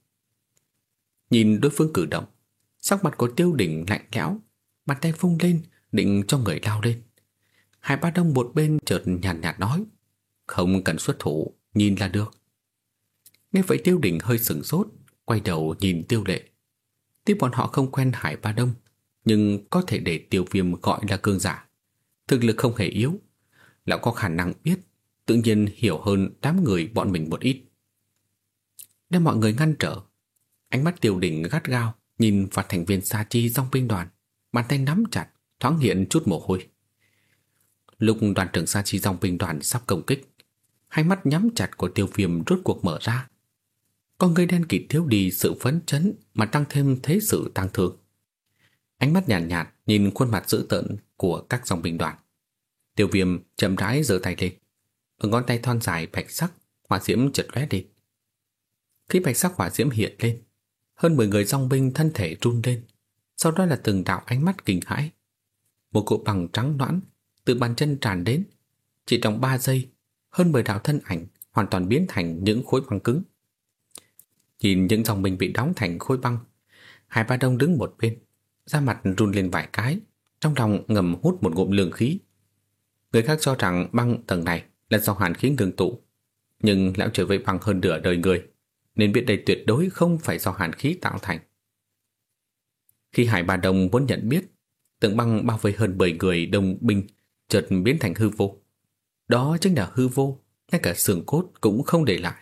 Nhìn đối phương cử động, sắc mặt của Tiêu Đình lạnh lẽo, bàn tay vung lên định cho người lao lên. Hải Ba Đông một bên chợt nhàn nhạt nói: không cần xuất thủ, nhìn là được. Nghe vậy Tiêu Đình hơi sửng sốt, quay đầu nhìn Tiêu Lệ. Tuy bọn họ không quen Hải Ba Đông, nhưng có thể để Tiêu Viêm gọi là cường giả, thực lực không hề yếu. Lão có khả năng biết, tự nhiên hiểu hơn đám người bọn mình một ít. Đem mọi người ngăn trở, ánh mắt Tiêu Đình gắt gao nhìn vào thành viên Sa Chi Dòng binh đoàn, bàn tay nắm chặt, thoáng hiện chút mồ hôi. Lúc đoàn trưởng Sa Chi Dòng binh đoàn sắp công kích, hai mắt nhắm chặt của Tiêu Viêm rốt cuộc mở ra. Con người đen kịt thiếu đi sự phấn chấn mà tăng thêm thế sự tăng thương. Ánh mắt nhàn nhạt nhìn khuôn mặt dữ tợn của các dòng binh đoàn. Tiêu Viêm chậm rãi giơ tay lên, ở ngón tay thon dài bạch sắc hỏa diễm chợt lóe lên. Khi bạch sắc hỏa diễm hiện lên, hơn 10 người dòng binh thân thể run lên, sau đó là từng đạo ánh mắt kinh hãi. Một cỗ băng trắng nõn từ bàn chân tràn đến, chỉ trong 3 giây, hơn 10 đạo thân ảnh hoàn toàn biến thành những khối băng cứng. Nhìn những dòng binh bị đóng thành khối băng, Hải Ba Đông đứng một bên, da mặt run lên vài cái, trong lòng ngầm hút một ngụm lương khí. Người khác cho rằng băng tầng này là do hàn khí ngưng tụ, nhưng lão trở về băng hơn nửa đời người, nên biết đây tuyệt đối không phải do hàn khí tạo thành. Khi Hải Ba Đông muốn nhận biết, tầng băng bao vây hơn 10 người đồng binh chợt biến thành hư vô. Đó chính là hư vô, ngay cả xương cốt cũng không để lại.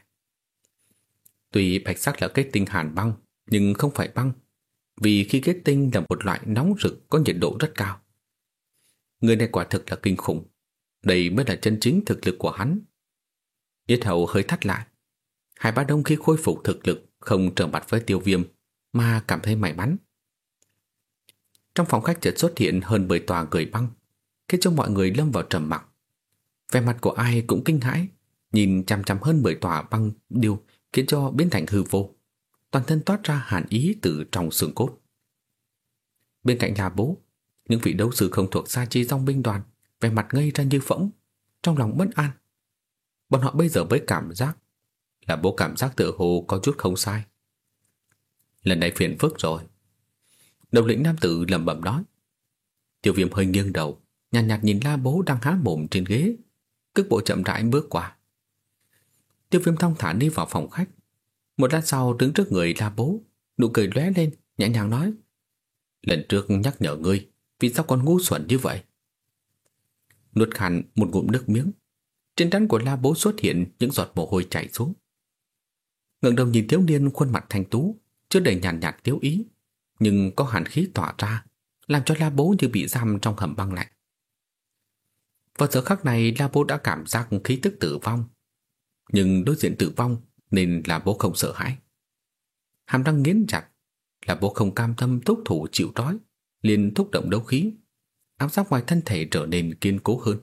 Tuy bạch sắc là kết tinh hàn băng, nhưng không phải băng, vì khi kết tinh là một loại nóng rực có nhiệt độ rất cao. Người này quả thực là kinh khủng, đây mới là chân chính thực lực của hắn. Yết hầu hơi thắt lại. Hải Ba Đông khi khôi phục thực lực không trở mặt với Tiêu Viêm mà cảm thấy may mắn. Trong phòng khách chợt xuất hiện hơn 10 tòa người băng, khiến cho mọi người lâm vào trầm mặc. Vẻ mặt của ai cũng kinh hãi, nhìn chằm chằm hơn 10 tòa băng điêu khiến cho biến thành hư vô, toàn thân toát ra hàn ý từ trong xương cốt. Bên cạnh là Bố, những vị đấu sư không thuộc Sa Chi Dòng binh đoàn vẻ mặt ngây ra như phỗng, trong lòng bất an. Bọn họ bây giờ mới cảm giác là Bố cảm giác tựa hồ có chút không sai. Lần này phiền phức rồi. Đầu lĩnh nam tử lẩm bẩm nói. Tiêu Viêm hơi nghiêng đầu, nhàn nhạt nhìn La Bố đang há mồm trên ghế, cước bộ chậm rãi bước qua. Tiêu Viêm thong thả đi vào phòng khách. Một lát sau đứng trước người La Bố, nụ cười lóe lên, nhẹ nhàng nói: lần trước nhắc nhở ngươi, vì sao còn ngu xuẩn như vậy? Nuốt khàn một ngụm nước miếng, trên trán của La Bố xuất hiện những giọt mồ hôi chảy xuống. Ngẩng đầu nhìn thiếu niên khuôn mặt thanh tú, chứa đầy nhàn nhạt tiếu ý, nhưng có hàn khí tỏa ra, làm cho La Bố như bị giam trong hầm băng lạnh. Vào giờ khắc này, La Bố đã cảm giác khí tức tử vong, nhưng đối diện tử vong nên La Bố không sợ hãi. Hàm răng nghiến chặt, La Bố không cam tâm thúc thủ chịu trói, liền thúc động đấu khí, áo giáp ngoài thân thể trở nên kiên cố hơn.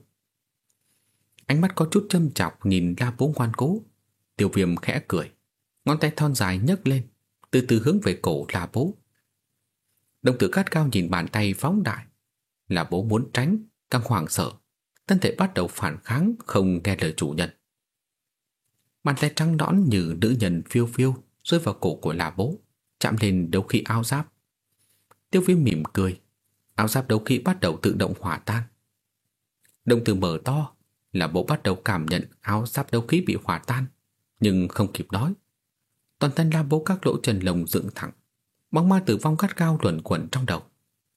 Ánh mắt có chút châm chọc nhìn La Bố ngoan cố. Tiêu Viêm khẽ cười, ngón tay thon dài nhấc lên, từ từ hướng về cổ La Bố. Đồng tử gắt gao nhìn bàn tay phóng đại. La Bố muốn tránh, càng hoảng sợ, thân thể bắt đầu phản kháng, không nghe lời chủ nhân. Bàn tay trắng nõn như nữ nhân phiêu phiêu rơi vào cổ của La Bố, chạm lên đấu khí áo giáp. Tiêu Viêm mỉm cười, áo giáp đấu khí bắt đầu tự động hòa tan. Đồng tử mở to, La Bố bắt đầu cảm nhận áo giáp đấu khí bị hòa tan, nhưng không kịp nói. Toàn thân La Bố các lỗ chân lông dựng thẳng, bóng ma tử vong gắt gao luẩn quẩn trong đầu.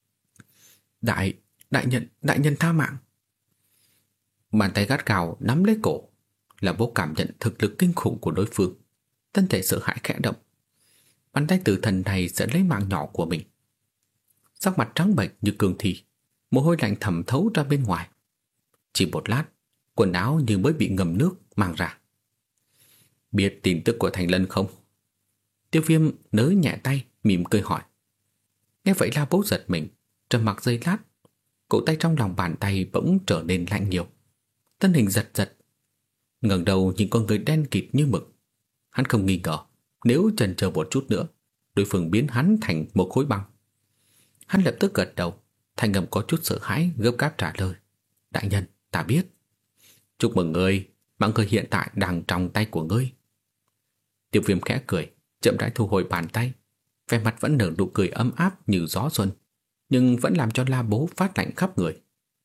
Đại nhân tha mạng. Bàn tay gắt gao nắm lấy cổ. La Bố cảm nhận thực lực kinh khủng của đối phương, thân thể sợ hãi khẽ động. Bàn tay tử thần này sẽ lấy mạng nhỏ của mình. Sắc mặt trắng bệch như cương thi, mồ hôi lạnh thẩm thấu ra bên ngoài. Chỉ một lát, quần áo như mới bị ngâm nước mang ra. Biết tin tức của Thành Lân không? Tiêu Viêm nới nhẹ tay, mỉm cười hỏi. Nghe vậy La Bố giật mình, trầm mặc giây lát, cổ tay trong lòng bàn tay bỗng trở nên lạnh nhiều. Thân hình giật giật, ngẩng đầu nhìn con người đen kịt như mực. Hắn không nghi ngờ, nếu chần chờ một chút nữa, đối phương biến hắn thành một khối băng. Hắn lập tức gật đầu, thanh âm có chút sợ hãi gấp gáp trả lời. Đại nhân, ta biết. Chúc mừng ngươi, mạng người hiện tại đang trong tay của ngươi. Tiêu Viêm khẽ cười, chậm rãi thu hồi bàn tay, vẻ mặt vẫn nở nụ cười ấm áp như gió xuân, nhưng vẫn làm cho La Bố phát lạnh khắp người.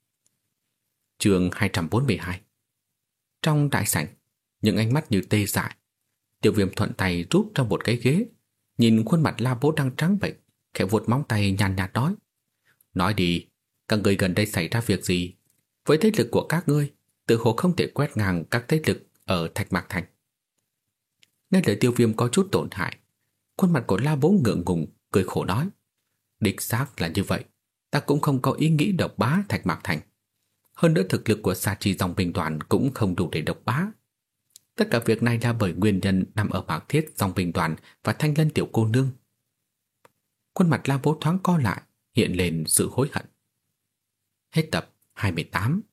Chương 242. Trong đại sảnh, những ánh mắt như tê dại. Tiêu Viêm thuận tay rút ra một cái ghế, nhìn khuôn mặt La Bố đang trắng bệch, khẽ vuốt móng tay nhàn nhạt nói. Nói đi, các ngươi gần đây xảy ra việc gì? Với thế lực của các ngươi, tự hồ không thể quét ngang các thế lực ở Thạch Mạc Thành. Nghe lời Tiêu Viêm có chút tổn hại, khuôn mặt của La Bố ngượng ngùng, cười khổ nói. Đích xác là như vậy, ta cũng không có ý nghĩ độc bá Thạch Mạc Thành. Hơn nữa thực lực của Sa Chi dòng binh đoàn cũng không đủ để độc bá. Tất cả việc này là bởi nguyên nhân nằm ở Mạc Thiết dòng binh đoàn và Thanh Lân tiểu cô nương. Khuôn mặt La Bố thoáng co lại, hiện lên sự hối hận. Hết tập 28.